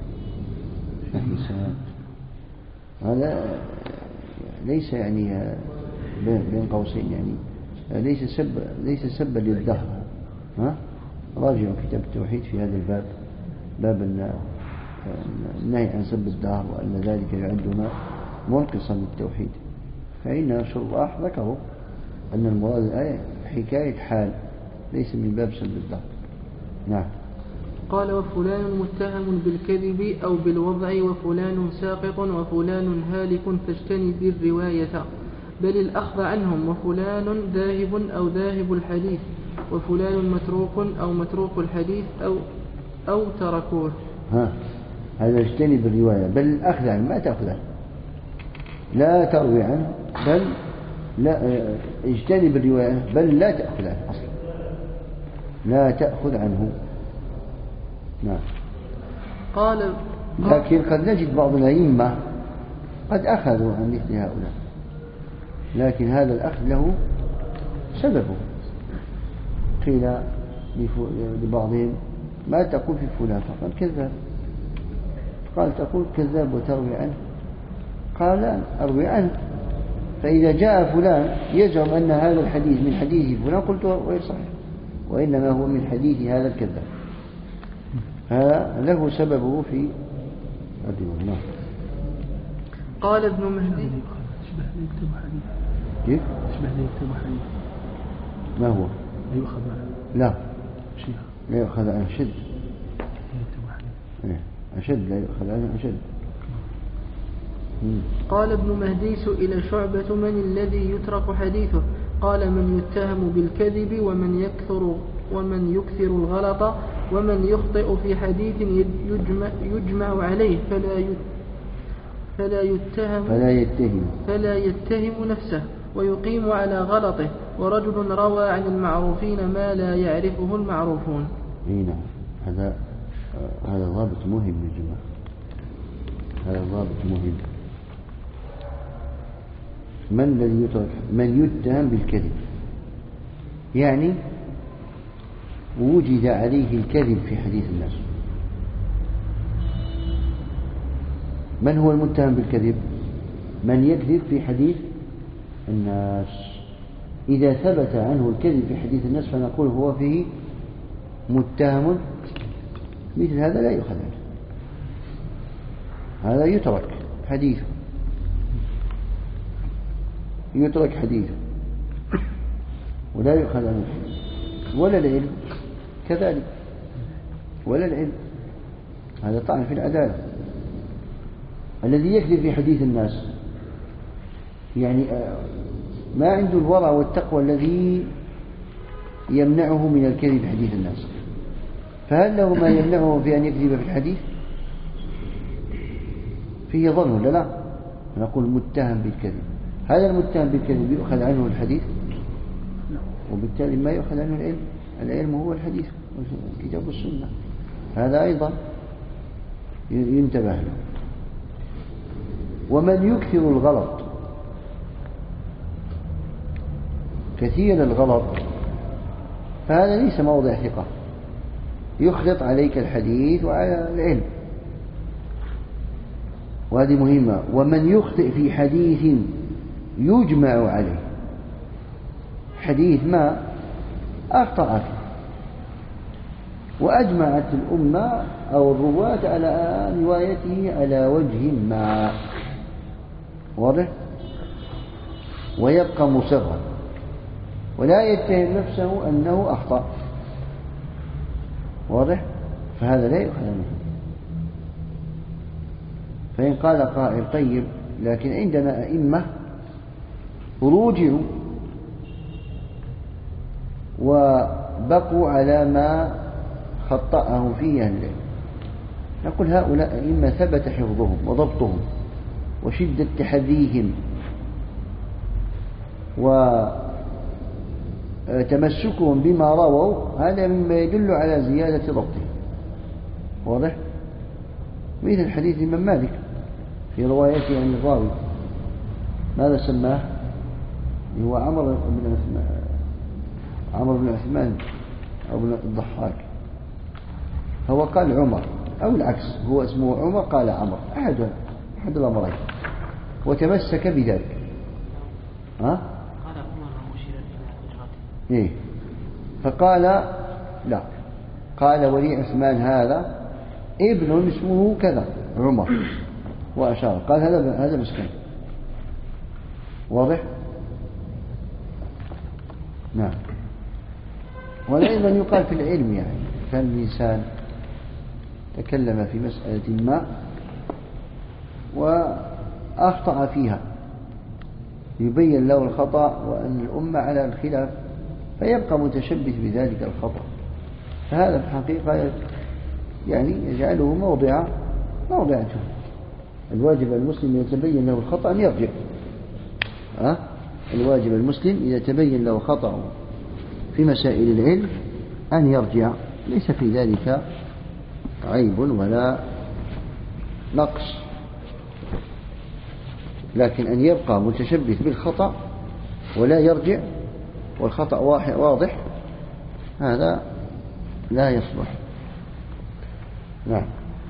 هذا ليس يعني بين قوسين، يعني ليس سبا للدهر. راجعوا كتاب التوحيد في هذا الباب، باب النهي عن سب الدهر وأن ذلك يعدنا منقصا للتوحيد. فإن شراح ذكروا أن المراد الآية حكاية حال ليس من باب سب الدهر. نعم. قال وفلان متهم بالكذب أو بالوضع، وفلان ساقط، وفلان هالك فاجتنب الرواية بل الأخذ عنهم، وفلان ذاهب أو ذاهب الحديث، وفلان متروك أو متروك الحديث أو تركوه. هذا اجتنب الرواية بل الأخذ عنه، ما تأخذ عنه، لا تروي عنه، بل لا اجتنب الرواية بل لا تأخذ عنه أصلا، لا تأخذ عنه. نعم. قال لكن قد نجد بعض الأئمة قد أخذوا عن مثل هؤلاء، لكن هذا الأخذ له سببه، قيل لبعضهم ما تقول في فلان؟ فقال كذاب. قال تقول كذاب وتروي عنه؟ قال لا أروي عنه، فإذا جاء فلان يزعم أن هذا الحديث من حديث فلان قلت غير صحيح، وإنما هو من حديث هذا الكذاب. هذا له سببه في الرواية. قال ابن مهدي كيف؟ شبه لي يكتب حديث. ما هو؟ يؤخذ عنه. لا شيخ. لا يؤخذ عنه أشد. يكتب حديث. أشد لا يؤخذ عنه أشد. قال ابن مهدي سئل شعبة من الذي يترك حديثه؟ قال من يتهم بالكذب ومن يكثر الغلط ومن يخطئ في حديث يجمع عليه فلا يتهم نفسه ويقيم على غلطه، ورجل روى عن المعروفين ما لا يعرفه المعروفون. نعم، هذا ضابط مهم يا جماعة، هذا ضابط مهم. من الذي يترك؟ من يتهم بالكذب، يعني وجد عليه الكذب في حديث الناس. من هو المتهم بالكذب؟ من يكذب في حديث الناس. إذا ثبت عنه الكذب في حديث الناس فنقول هو فيه متهم، مثل هذا لا يؤخذ عنه، هذا يترك حديثه، يترك حديثه ولا يؤخذ عنه. ولا العلم كذلك، ولا العلم، هذا طعن في العدالة. الذي يكذب في حديث الناس يعني ما عنده الورع والتقوى الذي يمنعه من الكذب في حديث الناس، فهل له ما يمنعه في أن يكذب في الحديث؟ فيه ظن ولا لا؟ نقول متهم بالكذب. هذا المتهم بالكذب يؤخذ عنه الحديث، وبالتالي ما يؤخذ عنه العلم. العلم هو الحديث والكتاب والسنة. هذا أيضا ينتبه له. ومن يكثر الغلط، كثير الغلط، فهذا ليس موضع ثقة، يخلط عليك الحديث وعلى العلم، وهذه مهمة. ومن يخطئ في حديث يجمع عليه، حديث ما أخطأت وأجمعت الأمة أو الرواة على روايته على وجه ما، واضح؟ ويبقى مصرا ولا يتهم نفسه أنه أخطأ، واضح؟ فهذا لا يؤخذ عنه. فإن قال قائل طيب لكن عندنا أئمة رجعوا وبقوا على ما خطأه فيه أهل العلم، نقول هؤلاء أئمة ثبت حفظهم وضبطهم وشدة تحريهم وتمسكهم بما رووا، هذا مما يدل على زيادة ضبطهم، واضح؟ مثل حديث الإمام مالك في روايته عن الراوي ماذا سماه؟ هو عمرو بن عثمان أو بن الضحاك، هو قال عمر أو العكس، هو اسمه عمر قال عمر، أحد الأمرين، وتمسك بذلك. قال عمر مشير إلى إيه، فقال لا، قال ولي عثمان هذا ابن اسمه كذا عمر، وأشار قال هذا مسكين، واضح؟ نعم. وأيضا يقال في العلم، يعني كان الإنسان تكلم في مسألة ما وأخطأ فيها يبين له الخطأ وأن الأمة على الخلاف، فيبقى متشبث بذلك الخطأ، فهذا في الحقيقة يعني يجعله موضع جهل. الواجب المسلم إذا تبين له الخطأ أن يرجع. الواجب المسلم إذا تبين له خطأ في مسائل العلم أن يرجع، ليس في ذلك عيب ولا نقص، لكن أن يبقى متشبث بالخطأ ولا يرجع والخطأ واضح، هذا لا يصلح. نعم.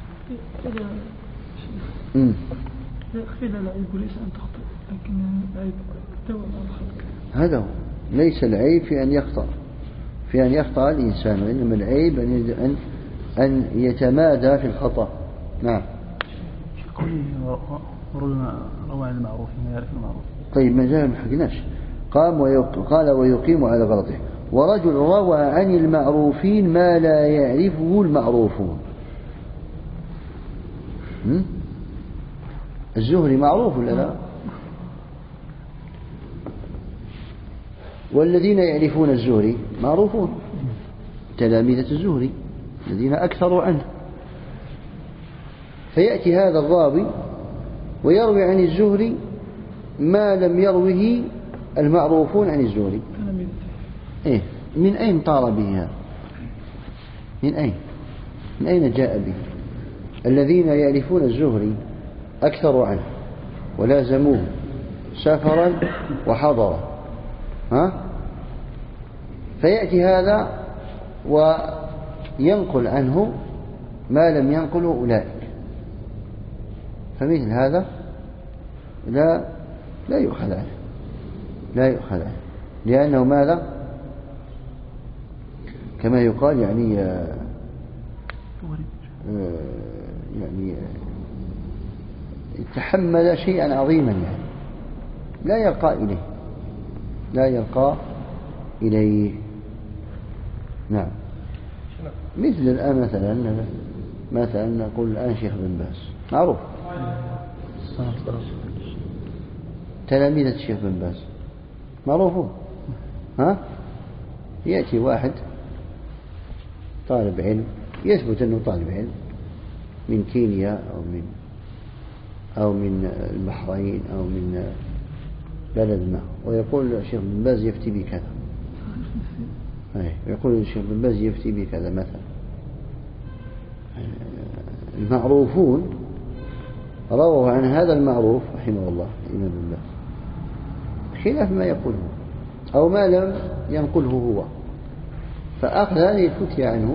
يكفي العيب وليس أن تخطئ، لكن العيب التوى على الخلق. هذا هو، ليس العيب في أن يخطأ الإنسان، وإنما العيب أن يتمادى في الخطأ. نعم. روى عن المعروف ما يعرف المعروف. طيب ما زال ما حكيناش. قال ويقيم على غلطه. ورجل روى عن المعروفين ما لا يعرفه المعروفون. الزهري معروف ولا لا؟ والذين يعرفون الزهري معروفون، تلاميذة الزهري الذين أكثروا عنه. فيأتي هذا الراوي ويروي عن الزهري ما لم يروه المعروفون عن الزهري. إيه؟ من أين طار به هذا؟ من أين جاء به؟ الذين يعرفون الزهري أكثروا عنه ولازموه سفرا وحضرا، فيأتي هذا وينقل عنه ما لم ينقله أولئك، فمثل هذا لا يؤخذ عنه، لأنه ماذا؟ كما يقال يعني تحمل شيئا عظيما، يعني لا يرقى إليه. نعم. مثل الآن مثلا نقول الآن شيخ بن باز معروف، تلاميذة الشيخ بن باز معروفون. يأتي واحد طالب علم يثبت أنه طالب علم من كينيا أو من البحرين أو من بلد ما، ويقول الشيخ بن باز يفتي بكذا، يقول الشيخ بن باز يفتي بكذا مثلا. المعروفون رووا عن هذا المعروف رحمه الله الإمام بن باز خلاف ما يقوله أو ما لم ينقله هو، فأخذ هذه الفتية عنه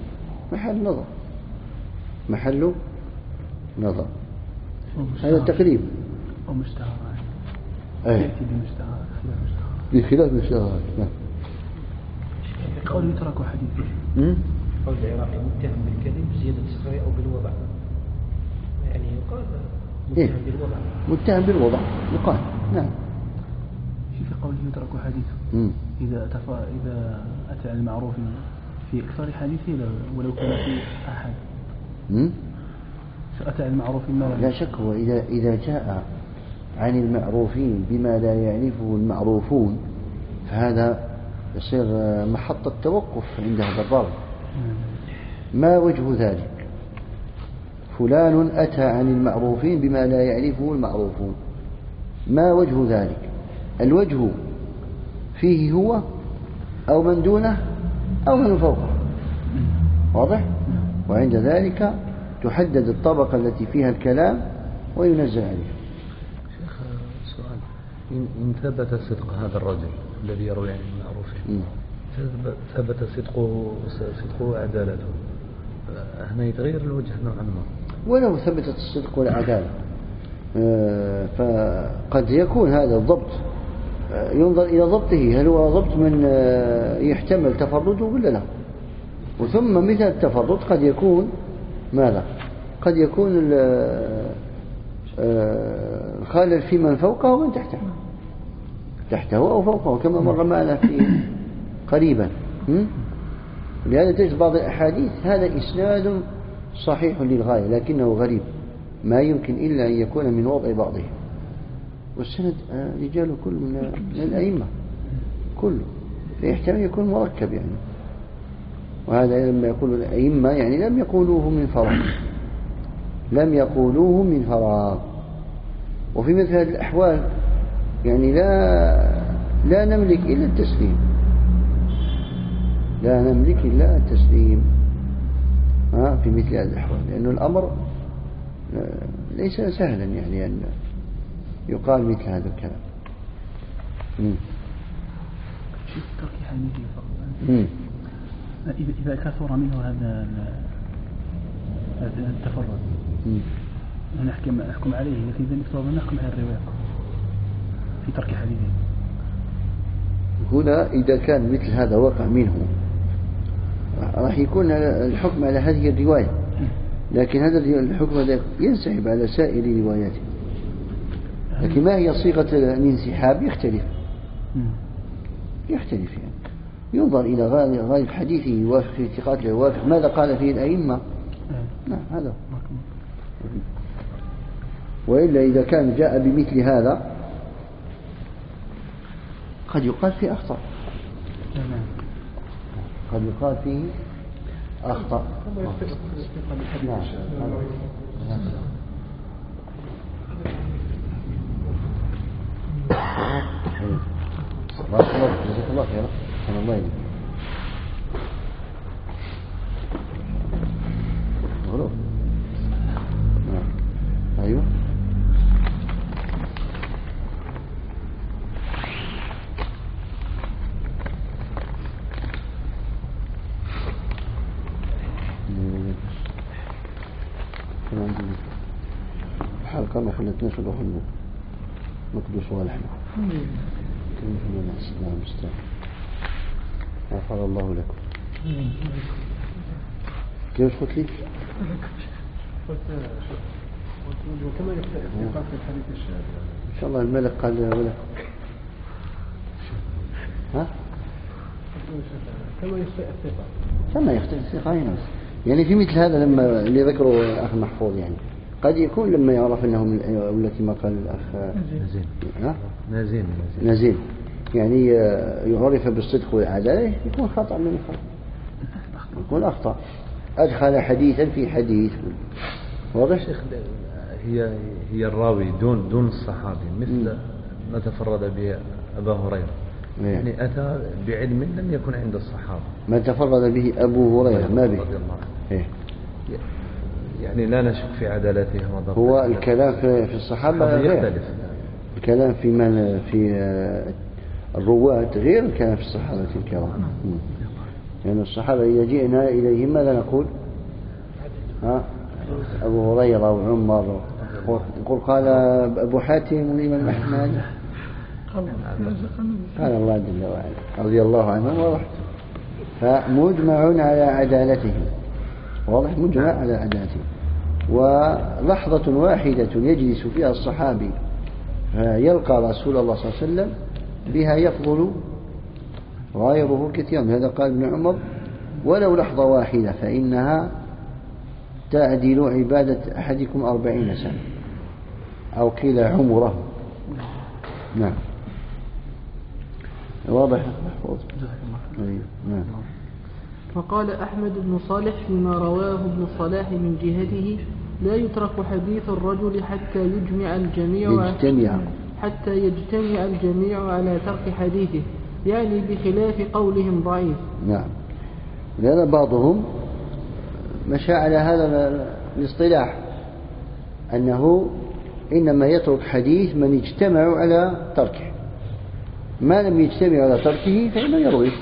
محل نظر. هذا تقريب أو مشتهر، يأتي بخلاف مشتهر. قول يترك حديث قول العراقي متهم بالكذب زيادة الصغير أو بالوضع، يعني يقال متهم بالوضع يقال. نعم. في قوله يترك حديثه إذا أتى عن المعروف في أكثر حديثه ولو كان في أحد فأتى عن المعروف لا شك. هو إذا جاء عن المعروفين بما لا يعرفه المعروفون فهذا يصير محطة توقف عند هذا الراوي. ما وجه ذلك؟ فلان أتى عن المعروفين بما لا يعرفه المعروفون، ما وجه ذلك؟ الوجه فيه هو أو من دونه أو من فوقه، واضح؟ وعند ذلك تحدد الطبقة التي فيها الكلام وينزل عليها. شيخ سؤال، إن ثبت صدق هذا الرجل الذي يروي عن المعروفين، ثبت صدقه وعدالته، هنا يتغير الوجه نوعا ما. ولو ثبتت الصدق والعدالة فقد يكون هذا الضبط ينظر إلى ضبطه، هل هو ضبط من يحتمل تفرده ولا لا؟ وثم مثل التفرد قد يكون ماذا؟ قد يكون الخلل في من فوقه ومن تحته أو فوقه، كما مر معنا في قريبا. لهذا تجد بعض الأحاديث هذا إسناد صحيح للغاية لكنه غريب، ما يمكن إلا أن يكون من وضع بعضه، والسند رجاله كل من الأئمة كله، فيحتمل يكون مركب يعني. وهذا لما يقول الأئمة يعني لم يقولوه من فراغ، وفي مثل هذه الأحوال يعني لا نملك إلا التسليم، في مثل هذه الأحوال، لأن الأمر ليس سهلا يعني أن يقال مثل هذا الكلام. إذا كثر منه هذا التفرد نحكم عليه، لكن إذا نكتب نحكم على الرواية في ترك حديثه. هنا إذا كان مثل هذا وقع منه راح يكون الحكم على هذه الرواية، لكن هذا الحكم ينسحب على سائر رواياته. لكن ما هي صيغة الانسحاب يختلف يعني ينظر إلى غالب حديثه يوافق في اعتقاده يوافق ماذا قال فيه الأئمة. نعم هذا. وإلا إذا كان جاء بمثل هذا قد يقال فيه أخطأ، قد يقال فيه أخطأ. جزاك الله خير. الله يجزيك. غلط. أيوه. الحلقة ما خلتناش نروح نقدس والحنا كيف الناس. نعم مستعد. غفر الله لكم. كيف قلت لي؟ وكما يقال في الحديث الشاذ إن شاء الله الملك قال ولا ها؟ كما يختلف الثقة يعني في مثل هذا لما اللي ذكره الأخ محفوظ يعني قد يكون لما يعرف أنه من التي ما قال الأخ نزين يعني يعرف بالصدق والعدالة يكون خطأ من الخطأ، يكون أخطأ أدخل حديثا في حديث. واضح؟ هي الراوي دون الصحابي مثل ما تفرد به أبا هريرة يعني أتى بعلم لم يكن عند الصحابة. ما تفرد به أبو هريرة ما به يعني لا نشك في عدالته وضبطه. هو الكلام في الصحابة غير الكلام في من في الرواة غير الكلام في الصحابة الكرام. يعني الصحابة إذا جئنا إليهم ماذا نقول؟ أبو هريرة وعمر يقول قال أبو حاتم والإمام أحمد قال الله جل وعلا رضي الله عنهم ورحمه. فمجمع على عدالتهم. واضح؟ مجمع على عدالتهم. ولحظة واحدة يجلس فيها الصحابي فيلقى رسول الله صلى الله عليه وسلم بها يفضل غيره كثيرا. هذا قال ابن عمر ولو لحظة واحدة فإنها تعدل عبادة أحدكم 40 سنة أو قيل عمره. نعم واضح. نعم. وقال أحمد بن صالح فيما رواه ابن صلاح من جهته لا يترك حديث الرجل حتى يجتمع الجميع على ترك حديثه، يعني بخلاف قولهم ضعيف. نعم. لأن بعضهم مشى على هذا الاصطلاح أنه إنما يترك حديث من يجتمع على تركه، ما لم يجتمع على تركه فإنه يرويه.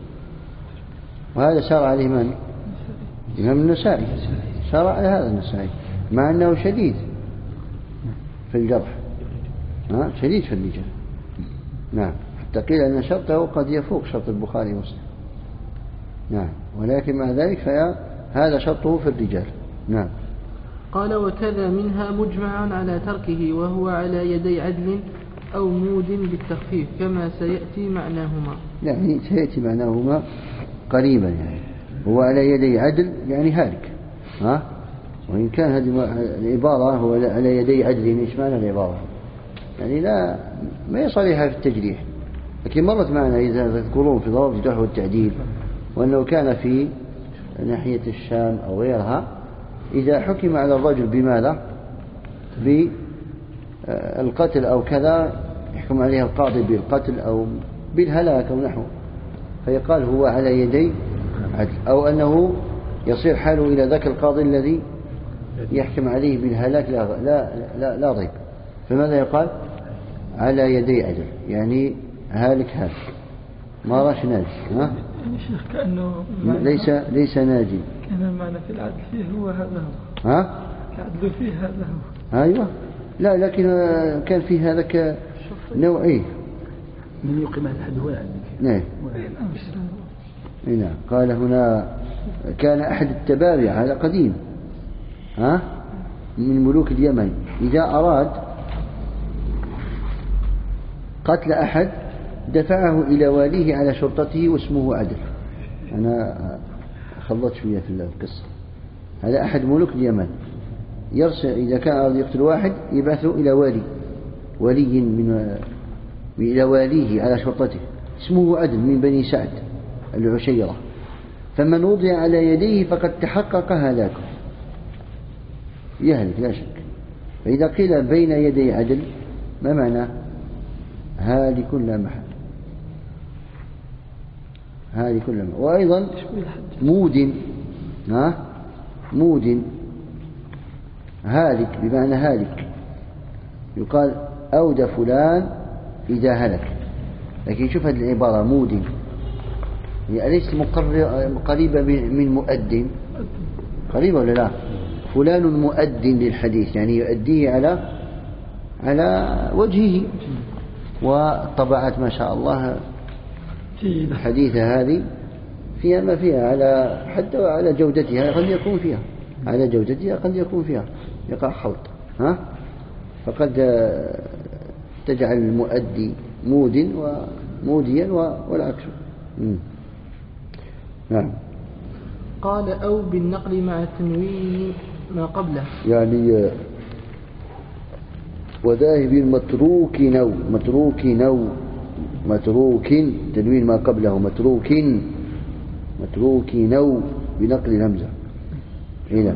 وهذا سار عليه من؟ الإمام النسائي سار على هذا النسائي مع أنه شديد في الجرح شديد في الرجال. نعم حتى قيل أن شرطه قد يفوق شرط البخاري ومسلم. نعم ولكن مع ذلك فهذا شرطه في الرجال. نعم. قال وكذا منها مجمع على تركه وهو على يدي عدل أو مود بالتخفيف كما سيأتي معناهما. يعني سيأتي معناهما قريبا. يعني هو على يدي عدل يعني هالك وإن كان هذه العبارة هو على يدي عدل إيش معنى العبارة؟ يعني ما يصلحها في التجريح، لكن مرت معنا إذا تذكرون في ضوابط الجرح والتعديل وأنه كان في ناحية الشام أو غيرها إذا حكم على الرجل بماذا؟ بالقتل أو كذا يحكم عليه القاضي بالقتل أو بالهلاك أو نحو، فيقال هو على يدي عدل، أو أنه يصير حاله إلى ذاك القاضي الذي يحكم عليه بالهلاك لا ريب، فماذا يقال؟ على يدي عدل، يعني هالك ما راش ناجي يعني شيخ كأنه ليس ناجي. كان المعنى في العدل فيه هو هذا هو. ها؟ العدل فيه هذا هو. أيوة. لا لكن كان في هذا نوعين. من يقيم الحد هو العدل. نعم. نعم. قال هنا كان أحد التبابع هذا قديم من ملوك اليمن إذا أراد قتل أحد دفعه إلى واليه على شرطته واسمه عدل. أنا خلطت شوية في القصة. هذا أحد ملوك اليمن يرسل إذا كان أراد يقتل واحد يبعثه إلى ولي إلى واليه على شرطته اسمه عدل من بني سعد العشيرة، فمن وضع على يديه فقد تحقق هلاكه، يهلك لا شك. فإذا قيل بين يدي عدل ما معنى؟ هالك لا محل، هالك لا محل. وأيضا مود هالك بمعنى هالك، يقال أود فلان إذا هلك. لكن شوف هذه العبارة مود هي أليست قريبة من مؤد؟ قريبة ولا لا؟ فلان مؤد للحديث يعني يؤديه على وجهه. والطبعات ما شاء الله الحديثة هذه فيها ما فيها على حتى على جودتها قد يكون فيها، على جودتها قد يكون فيها يقع خلط فقد تجعل المؤدي مود وموديا والعكس. نعم. قال أو بالنقل مع التنوين ما قبله، يعني وذاهب متروك تنوين ما قبله متروك نو بنقل الهمزة. هنا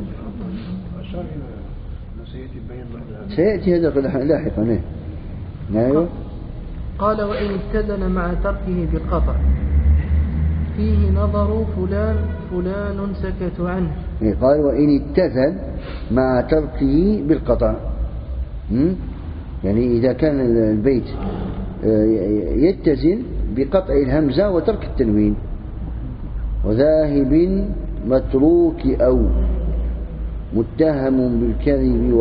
سيأتي هذا لاحقا. نعم. قال وإن اتزن مع تركه بالقطع فيه نظر فلان سكت عنه. قال وإن اتزن مع تركه بالقطع، يعني إذا كان البيت يتزن بقطع الهمزة وترك التنوين. وذاهب متروك أو متهم بالكذب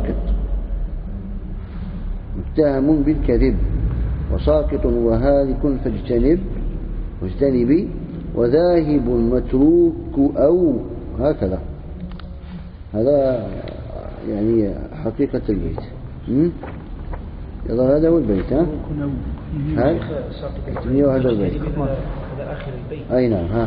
وساقط وهالك فاجتنبي وذاهب متروك أو هكذا. هذا يعني حقيقة البيت. يظهر هذا هو البيت. هذا البيت هذا آخر البيت. أي نعم.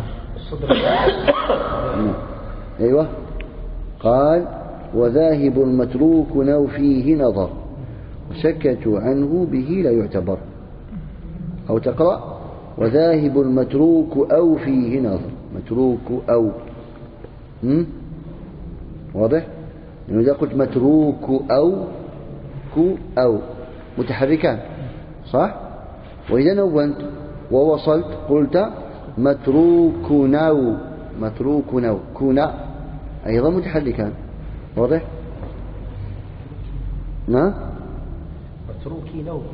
أيوة. قال وذاهب متروك أو فيه نظر سكتوا عنه به لا يعتبر. أو تقرأ وذاهب المتروك أو فيه نظر. متروك أو واضح؟ يعني إذا قلت متروك أو متحركان صح؟ وإذا نونت ووصلت قلت متروك نو كنا أيضا متحركان. واضح؟ نعم. متروكي نو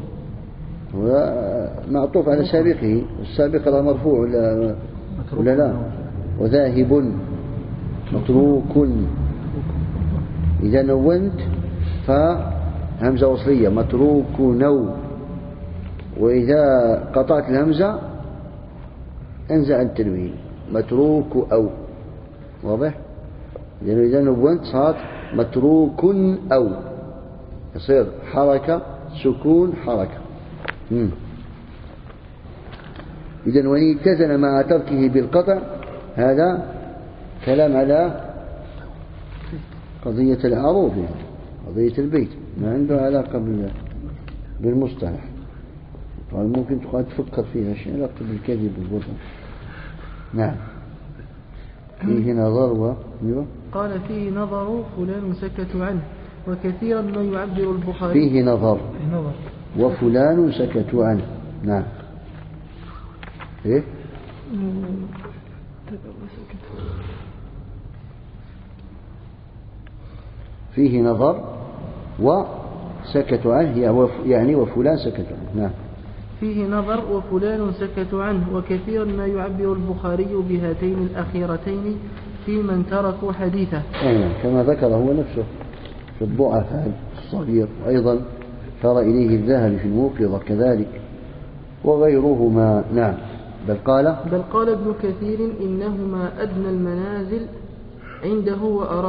معطوف على سابقه، السابق له مرفوع ولا لا؟ وذاهب متروك. إذا نونت فهمزة وصلية متروك نو، وإذا قطعت الهمزة انزع التنوين متروك أو. واضح؟ لأنه إذا نونت صارت متروك أو يصير حركة سكون حركة. إذن وإن اتزن مع تركه بالقطع هذا كلام على قضية العروف، يعني قضية البيت ما عنده علاقة بالمصطلح. قال ممكن تفكر فيها شيء علاقة بالكذب والبطل. نعم. فيه نظر قال فيه نظر فلان سكت عنه وكثيرا ما يعبر البخاري فيه نظر وفلان سكت عنه. نعم. إيه؟ فيه نظر وسكت عنه يعني وفلان سكت عنه. نعم. فيه نظر وفلان سكت عنه. وكثيرا ما يعبر البخاري بهاتين الأخيرتين في من تركوا حديثه كما ذكر هو نفسه في الضعفاء الصغير. أيضا شار إليه الذهبي في الموقظة كذلك وغيرهما. نعم. بل قال ابن كثير إنهما أدنى المنازل عنده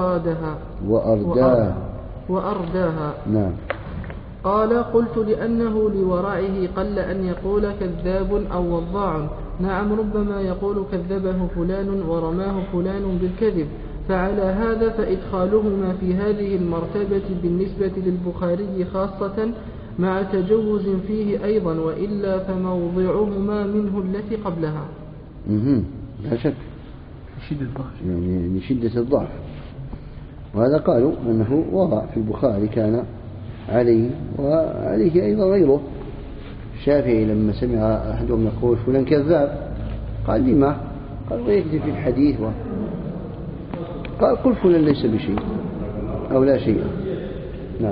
وأرداها. نعم. قال قلت لأنه لورعه قل أن يقول كذاب أو وضاع. نعم ربما يقول كذبه فلان ورماه فلان بالكذب. فعلى هذا فإدخالهما في هذه المرتبة بالنسبة للبخاري خاصة مع تجوز فيه أيضا، وإلا فموضعهما منه التي قبلها. لا شك يعني لشدة الضعف. وهذا قالوا أنه وضع في البخاري كان عليه وعليه أيضا غيره. الشافعي لما سمع أحدهم يقول فلان كذاب قال لما؟ قال ويكذب في الحديث قال قل فلان ليس بشيء أو لا شيء. نعم.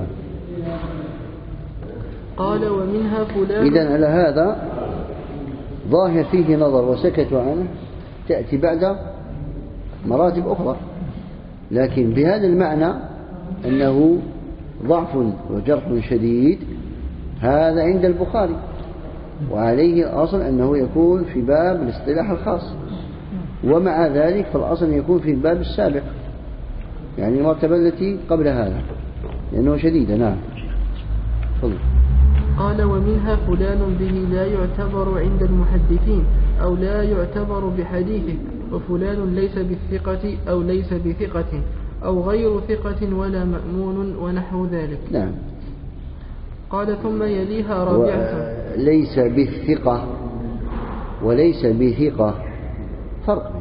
قال ومنها فلان. إذن على هذا ظاهر فيه نظر وسكتوا عنه تأتي بعد مراتب أخرى، لكن بهذا المعنى أنه ضعف وجرح شديد هذا عند البخاري، وعليه الأصل أنه يكون في باب الاصطلاح الخاص، ومع ذلك فالأصل يكون في الباب السابق يعني المرتبة التي قبل هذا لأنه شديد. نعم. فضل. قال ومنها فلان به لا يعتبر عند المحدثين أو لا يعتبر بحديثه، وفلان ليس بالثقة أو ليس بثقة أو غير ثقة ولا مأمون ونحو ذلك. نعم. قال ثم يليها رابعة. ليس بالثقة وليس بثقة فرق.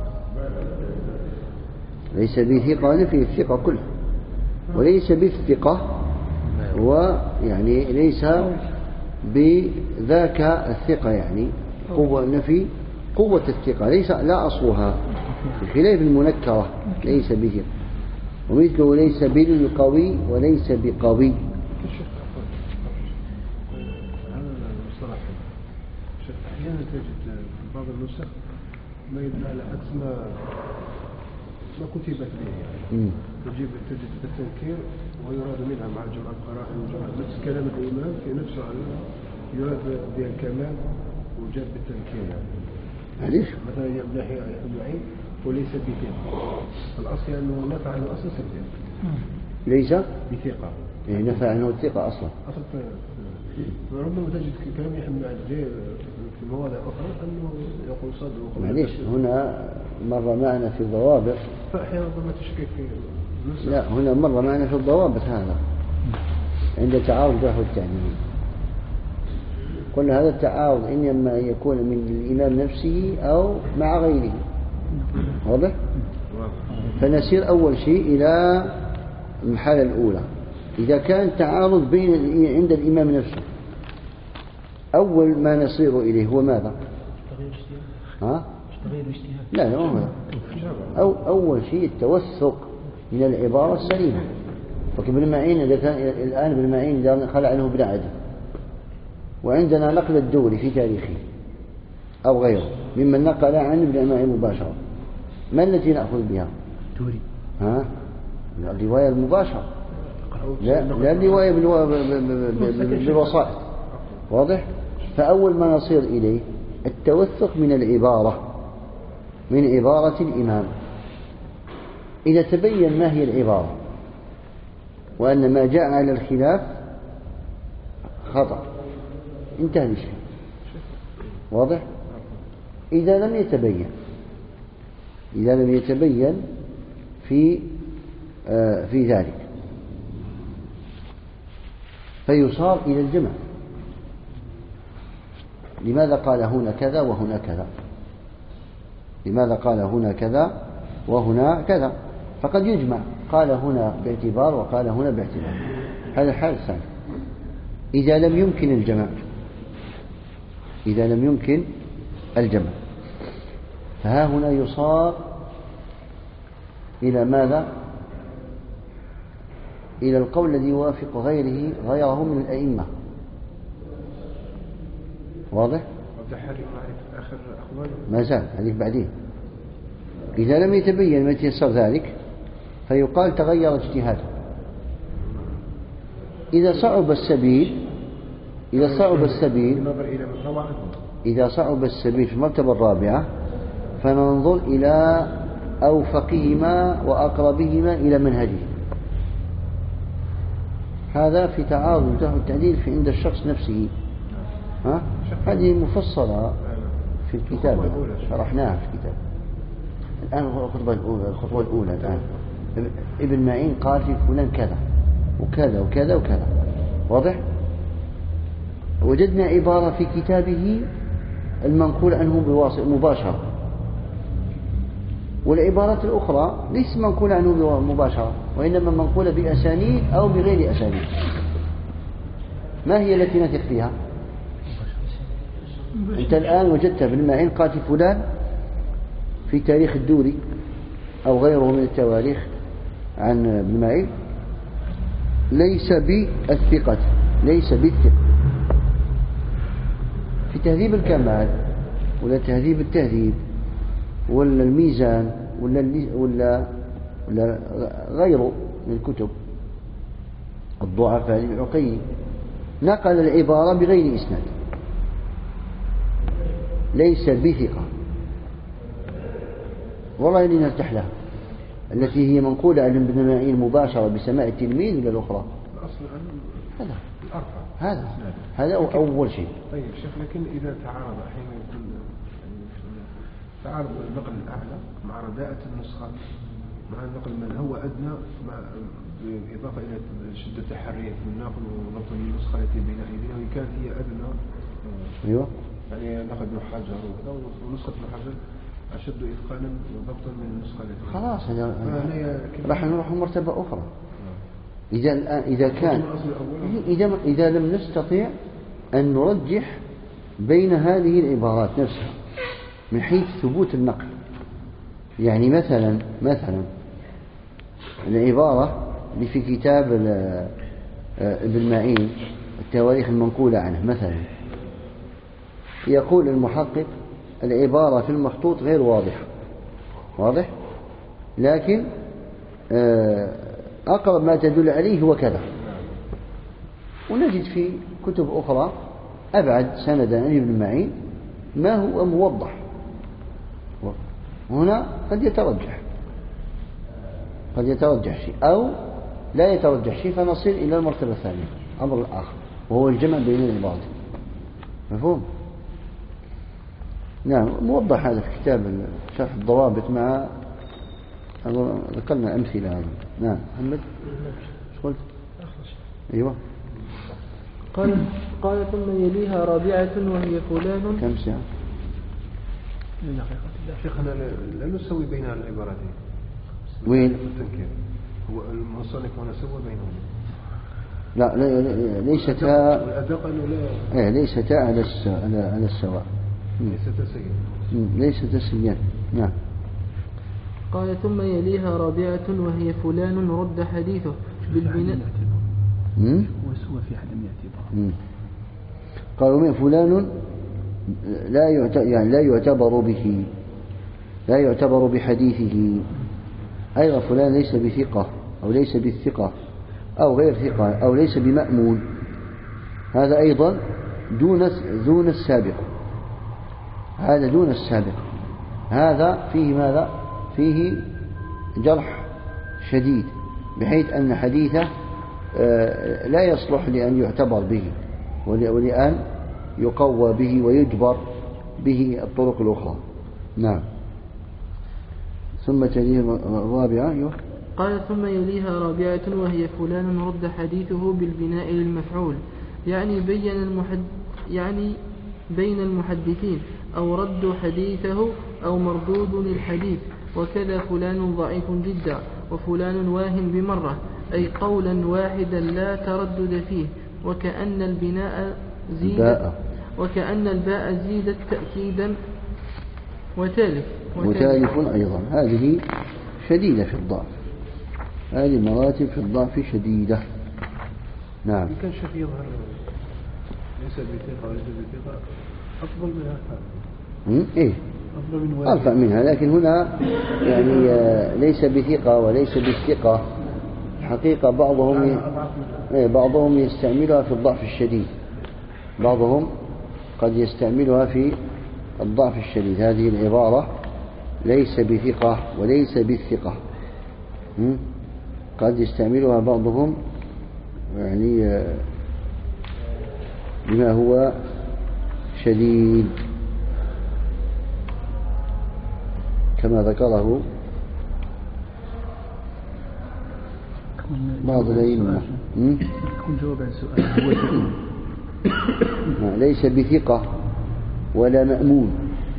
ليس بثقة نفي الثقة كله، وليس بالثقة ويعني ليس بذاك الثقة يعني قوة نفي قوة الثقة ليس لا أصلها بخلاف المنكرة ليس به، ومثله ليس بالقوي وليس بقوي. أحيانا تجد في بعض النسخ ما يدل على عكس ما كتبت به يعني. تجد التنكير ويراد منها مع جمع القرائن وجمع نفس كلام الإمام في نفسه يراد بها الكمال وجاب بالتنكير يعني. ليش؟ مثلا ابن يحيى بن معين وليس بثقة، الأصل أنه نفع عنه أصل سكت ليس بثقة يعني نفع عنه الثقة أصلا. وربما تجد كلام يحيى بن معين في مواضع أخرى أنه يقول صدر. معليش هنا مر معنا في الضوابط، فأحيانا ربما تشكك في نسخ. لا هنا مر معنا في الضوابط هذا عند تعارض الجرح والتعديل. قلنا هذا التعارض إنما يكون من الإمام نفسه أو مع غيره. واضح؟ فنسير أول شيء إلى الحالة الأولى. إذا كان تعارض بين عند الإمام نفسه أول ما نصير إليه هو ماذا؟ لا لا ما هو أول شيء التوثق من العبارة السليمة. وكابن معين إذا كان الآن ابن معين إذا خلع عنه ابن عدي وعندنا نقل الدوري في تاريخه أو غيره ممن نقل عن ابن معين مباشرة، ما التي نأخذ بها؟ دوري الرواية المباشرة لا الرواية بالوسائط. واضح؟ فأول ما نصير إليه التوثق من العبارة من عبارة الإمام. إذا تبين ما هي العبارة وأن ما جاء على الخلاف خطأ انتهى الشيء. واضح؟ إذا لم يتبين في ذلك فيصار إلى الجمع. لماذا قال هنا كذا وهنا كذا؟ لماذا قال هنا كذا وهنا كذا؟ فقد يجمع، قال هنا باعتبار وقال هنا باعتبار. هذا الحال الثاني إذا لم يمكن الجمع فها هنا يصار إلى ماذا؟ إلى القول الذي يوافق غيره من الأئمة. واضح؟ وتحري معرفة آخر أخبار ما زال هذيك بعدين. إذا لم يتبين متى يصير ذلك فيقال تغير اجتهاده. إذا صعب السبيل بالنظر إلى من روى عنه. إذا صعب السبيل في المرتبة الرابعة فننظر إلى أوفقهما وأقربهما إلى منهجه. هذا في تعارض الجرح والتعديل في عند الشخص نفسه. هذه مفصلة في الكتاب شرحناها في الكتاب. الآن الخطوة الأولى الآن ابن معين قال في فلان كذا وكذا وكذا وكذا. واضح؟ وجدنا عبارة في كتابه المنقول عنه مباشرة، والعبارات الأخرى ليس منقول عنه مباشرة وإنما منقولة بأسانيد أو بغير أسانيد. ما هي التي نثق فيها؟ أنت الآن وجدت ابن معين قال في فلان في تاريخ الدوري أو غيره من التواريخ عن ابن معين ليس بالثقة، ليس بالثقة. في تهذيب الكمال ولا تهذيب التهذيب ولا الميزان ولا غيره من الكتب الضعفاء للعقيل نقل العبارة بغير إسناد، ليس بثقة، والله اللي نرتاح لها التي هي منقولة عن ابن معين مباشرة بسماع التلميذ إلى الأخرى. هذا أول شيء. طيب شيخ، لكن إذا تعارض أحيانا يكون تعارض النقل الأعلى مع رداءة النسخة مع النقل من هو أدنى بالإضافة إلى شدة تحريه في النقل وضبط النسخة التي بين أيدينا وإن كانت هي أدنى. أيوة. يعني نقل ابن حجر ونسخة ابن حجر أشد إتقانا وضبطا من النسخة التي. خلاص راح نروح مرتبة أخرى. إذا لم نستطيع أن نرجح بين هذه العبارات نفسها من حيث ثبوت النقل. يعني مثلا العبارة اللي في كتاب ابن معين التواريخ المنقولة عنه مثلا يقول المحقق العبارة في المخطوط غير واضح لكن أقرب ما تدل عليه هو كذا، ونجد في كتب أخرى أبعد سندا عن ابن معين ما هو موضح. هنا قد يترجح شيء أو لا يترجح شيء فنصل إلى المرتبة الثانية أمر الآخر وهو الجمع بين العبارات. مفهوم؟ نعم، موضح هذا في كتاب شرح الضوابط مع ذكرنا أمثلة هذه. نعم محمد ايش قلت؟ أيوة. قال ثم يليها رابعة وهي فلان. كم ساعة؟ شيخنا لا نسوي بين العبارتين. وين؟ التنكير هو المصنف هنا سوى بينهم. لا ليستا. والأدق أنه لا. ليستا على السواء. ليستا سيان. نعم. قال ثم يليها رابعة وهي فلان رد حديثه بالبناء. وسوى في عدم الاعتبار. قالوا فلان لا يعتبر بحديثه. أيضا فلان ليس بثقة أو ليس بالثقة أو غير ثقة أو ليس بمأمون. هذا أيضا دون السابق. هذا دون السابق. هذا فيه ماذا؟ فيه جرح شديد بحيث أن حديثه لا يصلح لأن يعتبر به ولأن يقوى به ويجبر به الطرق الأخرى. نعم. ثم تليه الرابعة. قال ثم يليها رابعة وهي فلان رد حديثه بالبناء للمفعول يعني بين المحدثين أو رد حديثه أو مردود الحديث. وكذا فلان ضعيف جدا وفلان واهن بمرة أي قولا واحدا لا تردد فيه. وكأن الباء زيدت تأكيدا وتالف أيضا. هذه شديدة في الضعف. هذه مراتب في الضعف شديدة. نعم. كان شيخ يظهر ليس بثقة وليس بثقة أفضل منها إيه أرفع منها، لكن هنا يعني ليس بثقة وليس بالثقة. حقيقة بعضهم يستعملها في الضعف الشديد، بعضهم قد يستعملها في الضعف الشديد. هذه العبارة ليس بثقة وليس بالثقة، قد يستعملها بعضهم يعني بما هو شديد كما ذكره بعض الأئمة. يكون جواب عن سؤال ليس بثقة ولا مأمون.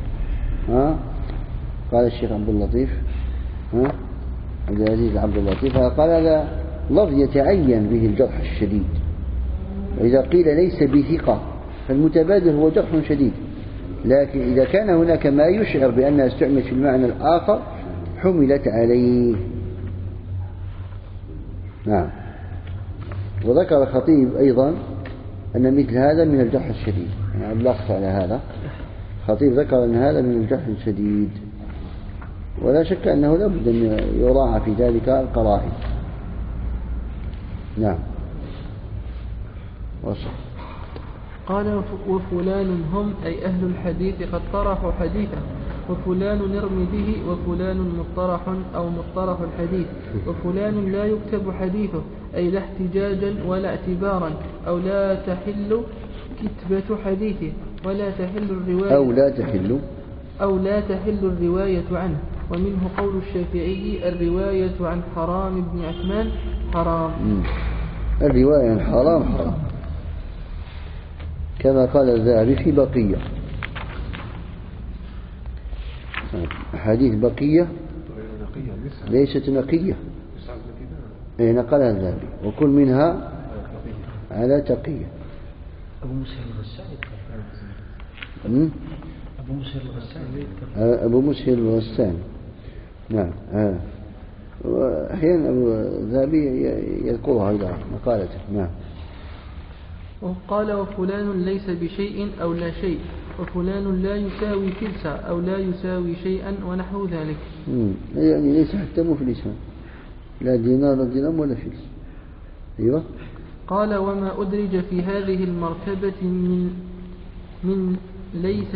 قال الشيخ عبد اللطيف عبد العزيز عبد اللطيف قال هذا لفظ يتعين به الجرح الشديد، وإذا قيل ليس بثقة فالمتبادل هو جرح شديد، لكن إذا كان هناك ما يشعر بأنها استعملت في المعنى الآخر حملت عليه. نعم. وذكر الخطيب أيضا أن مثل هذا من الجرح الشديد، يعني أبلغت على هذا. الخطيب ذكر أن هذا من الجرح الشديد، ولا شك أنه لابد أن يراعى في ذلك القرائن. نعم. وصل. قال وفلان هم أي أهل الحديث قد طرحوا حديثه، وفلان نرمي به، وفلان مطرح أو مطرح الحديث، وفلان لا يكتب حديثه أي لا احتجاجا ولا اعتبارا، أو لا تحل كتبة حديثه، ولا تحل الرواية أو لا تحل الرواية عنه. ومنه قول الشافعي الرواية عن حرام بن عثمان حرام. الرواية عن حرام كما قال الذهبي في بقية. حديث بقية ليست نقية، نقلها الذهبي، وكل منها على تقية. أبو مسهل الغسان. نعم. وأحيانا أبو الذهبي يذكرها إلى مقالته. نعم. وقال وفلان ليس بشيء أو لا شيء، وفلان لا يساوي فلسا أو لا يساوي شيئا ونحو ذلك. يعني ليس حتى مفلسا، لا دينار ولا فلس. أيوة. قال وما أدرج في هذه المرتبة من ليس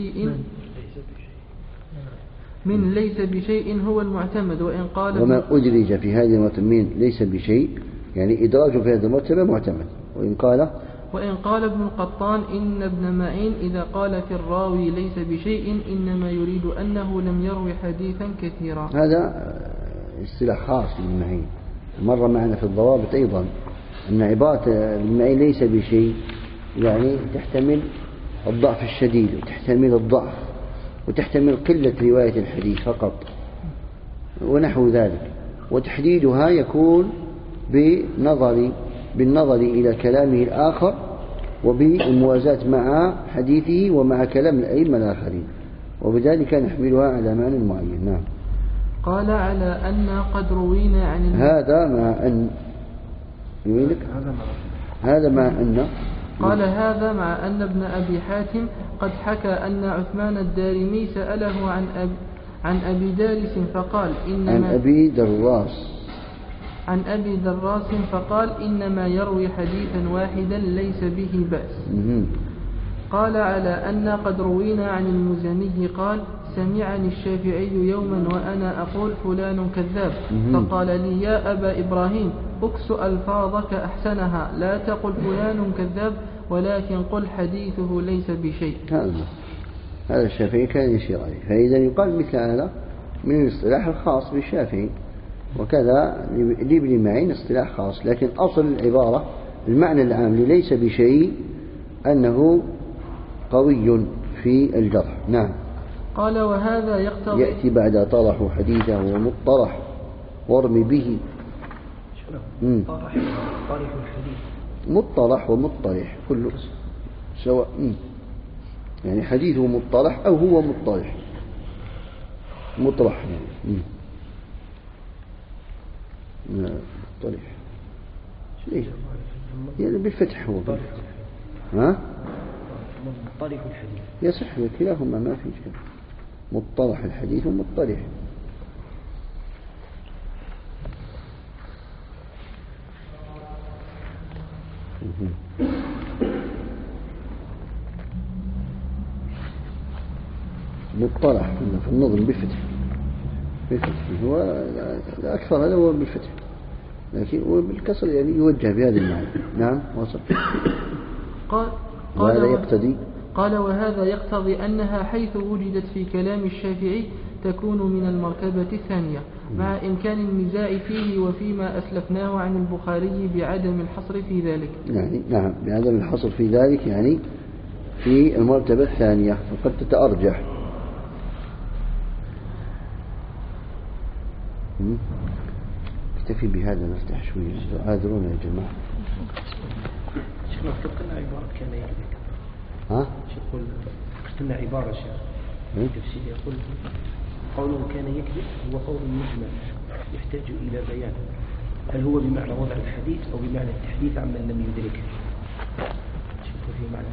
بشيء هو المعتمد. وإن قال وما أدرج في هذه المرتبة من ليس بشيء يعني إدراجه في هذه المرتبة معتمد. وإن قال ابن القطان إن ابن معين إذا قال في الراوي ليس بشيء إنما يريد أنه لم يروي حديثا كثيرا. هذا اصطلاح خاص لابن معين، مر معنا في الضوابط أيضا أن عبارة ابن معين ليس بشيء يعني تحتمل الضعف الشديد، وتحتمل الضعف، وتحتمل قلة رواية الحديث فقط ونحو ذلك. وتحديدها يكون بالنظر إلى كلامه الآخر، وبالموازاة مع حديثه ومع كلام الأئمة الآخرين، وبذلك نحملها على معنى معين. نعم. قال على أن قد روينا عن هذا مع أن هذا مع أن قال هذا مع أن ابن أبي حاتم قد حكى أن عثمان الدارمي سأله عن أبي دارس فقال عن أبي دراس فقال إنما يروي حديثا واحدا ليس به بأس. قال على أن قد روينا عن المزني قال سمعني الشافعي يوما وأنا أقول فلان كذاب، فقال لي يا أبا إبراهيم أكس ألفاظك أحسنها، لا تقل فلان كذاب ولكن قل حديثه ليس بشيء. هذا الشافعي كان يشير عليه، فإذا يقال مثل هذا من الاصطلاح الخاص بالشافعي، وكذا لابن معين اصطلاح خاص. لكن أصل العبارة المعنى العام ليس بشيء أنه قوي في الجرح. نعم. قال وهذا يقتضي يأتي بعد طرح حديثه ومطرح وارمي به. طرح الحديث مطرح ومطرح كله سواء، يعني حديثه مطرح أو هو مطرح مطرح مطرح يعني بالفتح هو بالفتح. مصطلح الحديث يصح كلاهما ما في إشكال، مصطلح الحديث ومصطلح. مصطلح في النظم بالفتح، هو الأكثر هذا هو بالفتح، لكن وبالكسر يعني يوجه بهذا المعنى. نعم وصل. وهذا يقتضي قال وهذا يقتضي أنها حيث وجدت في كلام الشافعي تكون من المرتبة الثانية، مع إمكان النزاع فيه وفيما أسلفناه عن البخاري بعدم الحصر في ذلك. يعني نعم بعدم الحصر في ذلك، يعني في المرتبة الثانية فقد تتأرجح. اكتفي بهذا، نفتح شوية. عاذرونا يا جماعة. شيخنا ذكرت لنا عبارة كان يكذب. ها؟ يقول ذكرت لنا عبارة شيخ تفسير يقول قوله كان يكذب هو قول مجمل يحتاج إلى بيان، هل هو بمعنى وضع الحديث أو بمعنى التحديث عمن لم يدركه؟ شوفوا في معنى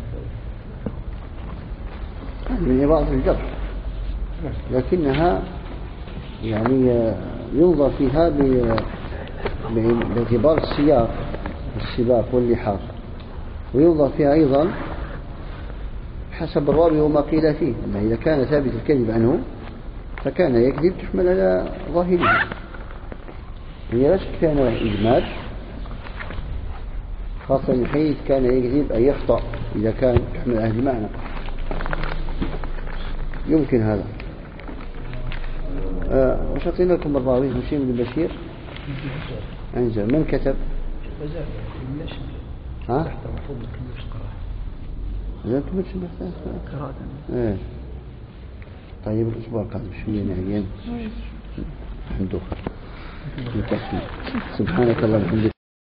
الثالث من عبارة الجرح، لكنها يعني ينظر فيها باعتبار السباق واللحاق، وينظر فيها أيضا حسب الراوي وما قيل فيه. أما إذا كان ثابت الكذب عنه فكان يكذب تحمل على ظاهره، هي لا شك كان إجمال، خاصة من حيث كان يكذب أن يخطأ، إذا كان تحمل أهل معنى يمكن هذا. وش أعطينا لكم الراوي هشيم بن بشير أنزل من كتب؟ ها؟ تحت مفهوم الكلمة قراءة. لا كملش بحث قراءة. إيه. طيب الأسبوع القادم شوية نعين. الحمد لله. سبحانك اللهم وبحمدك.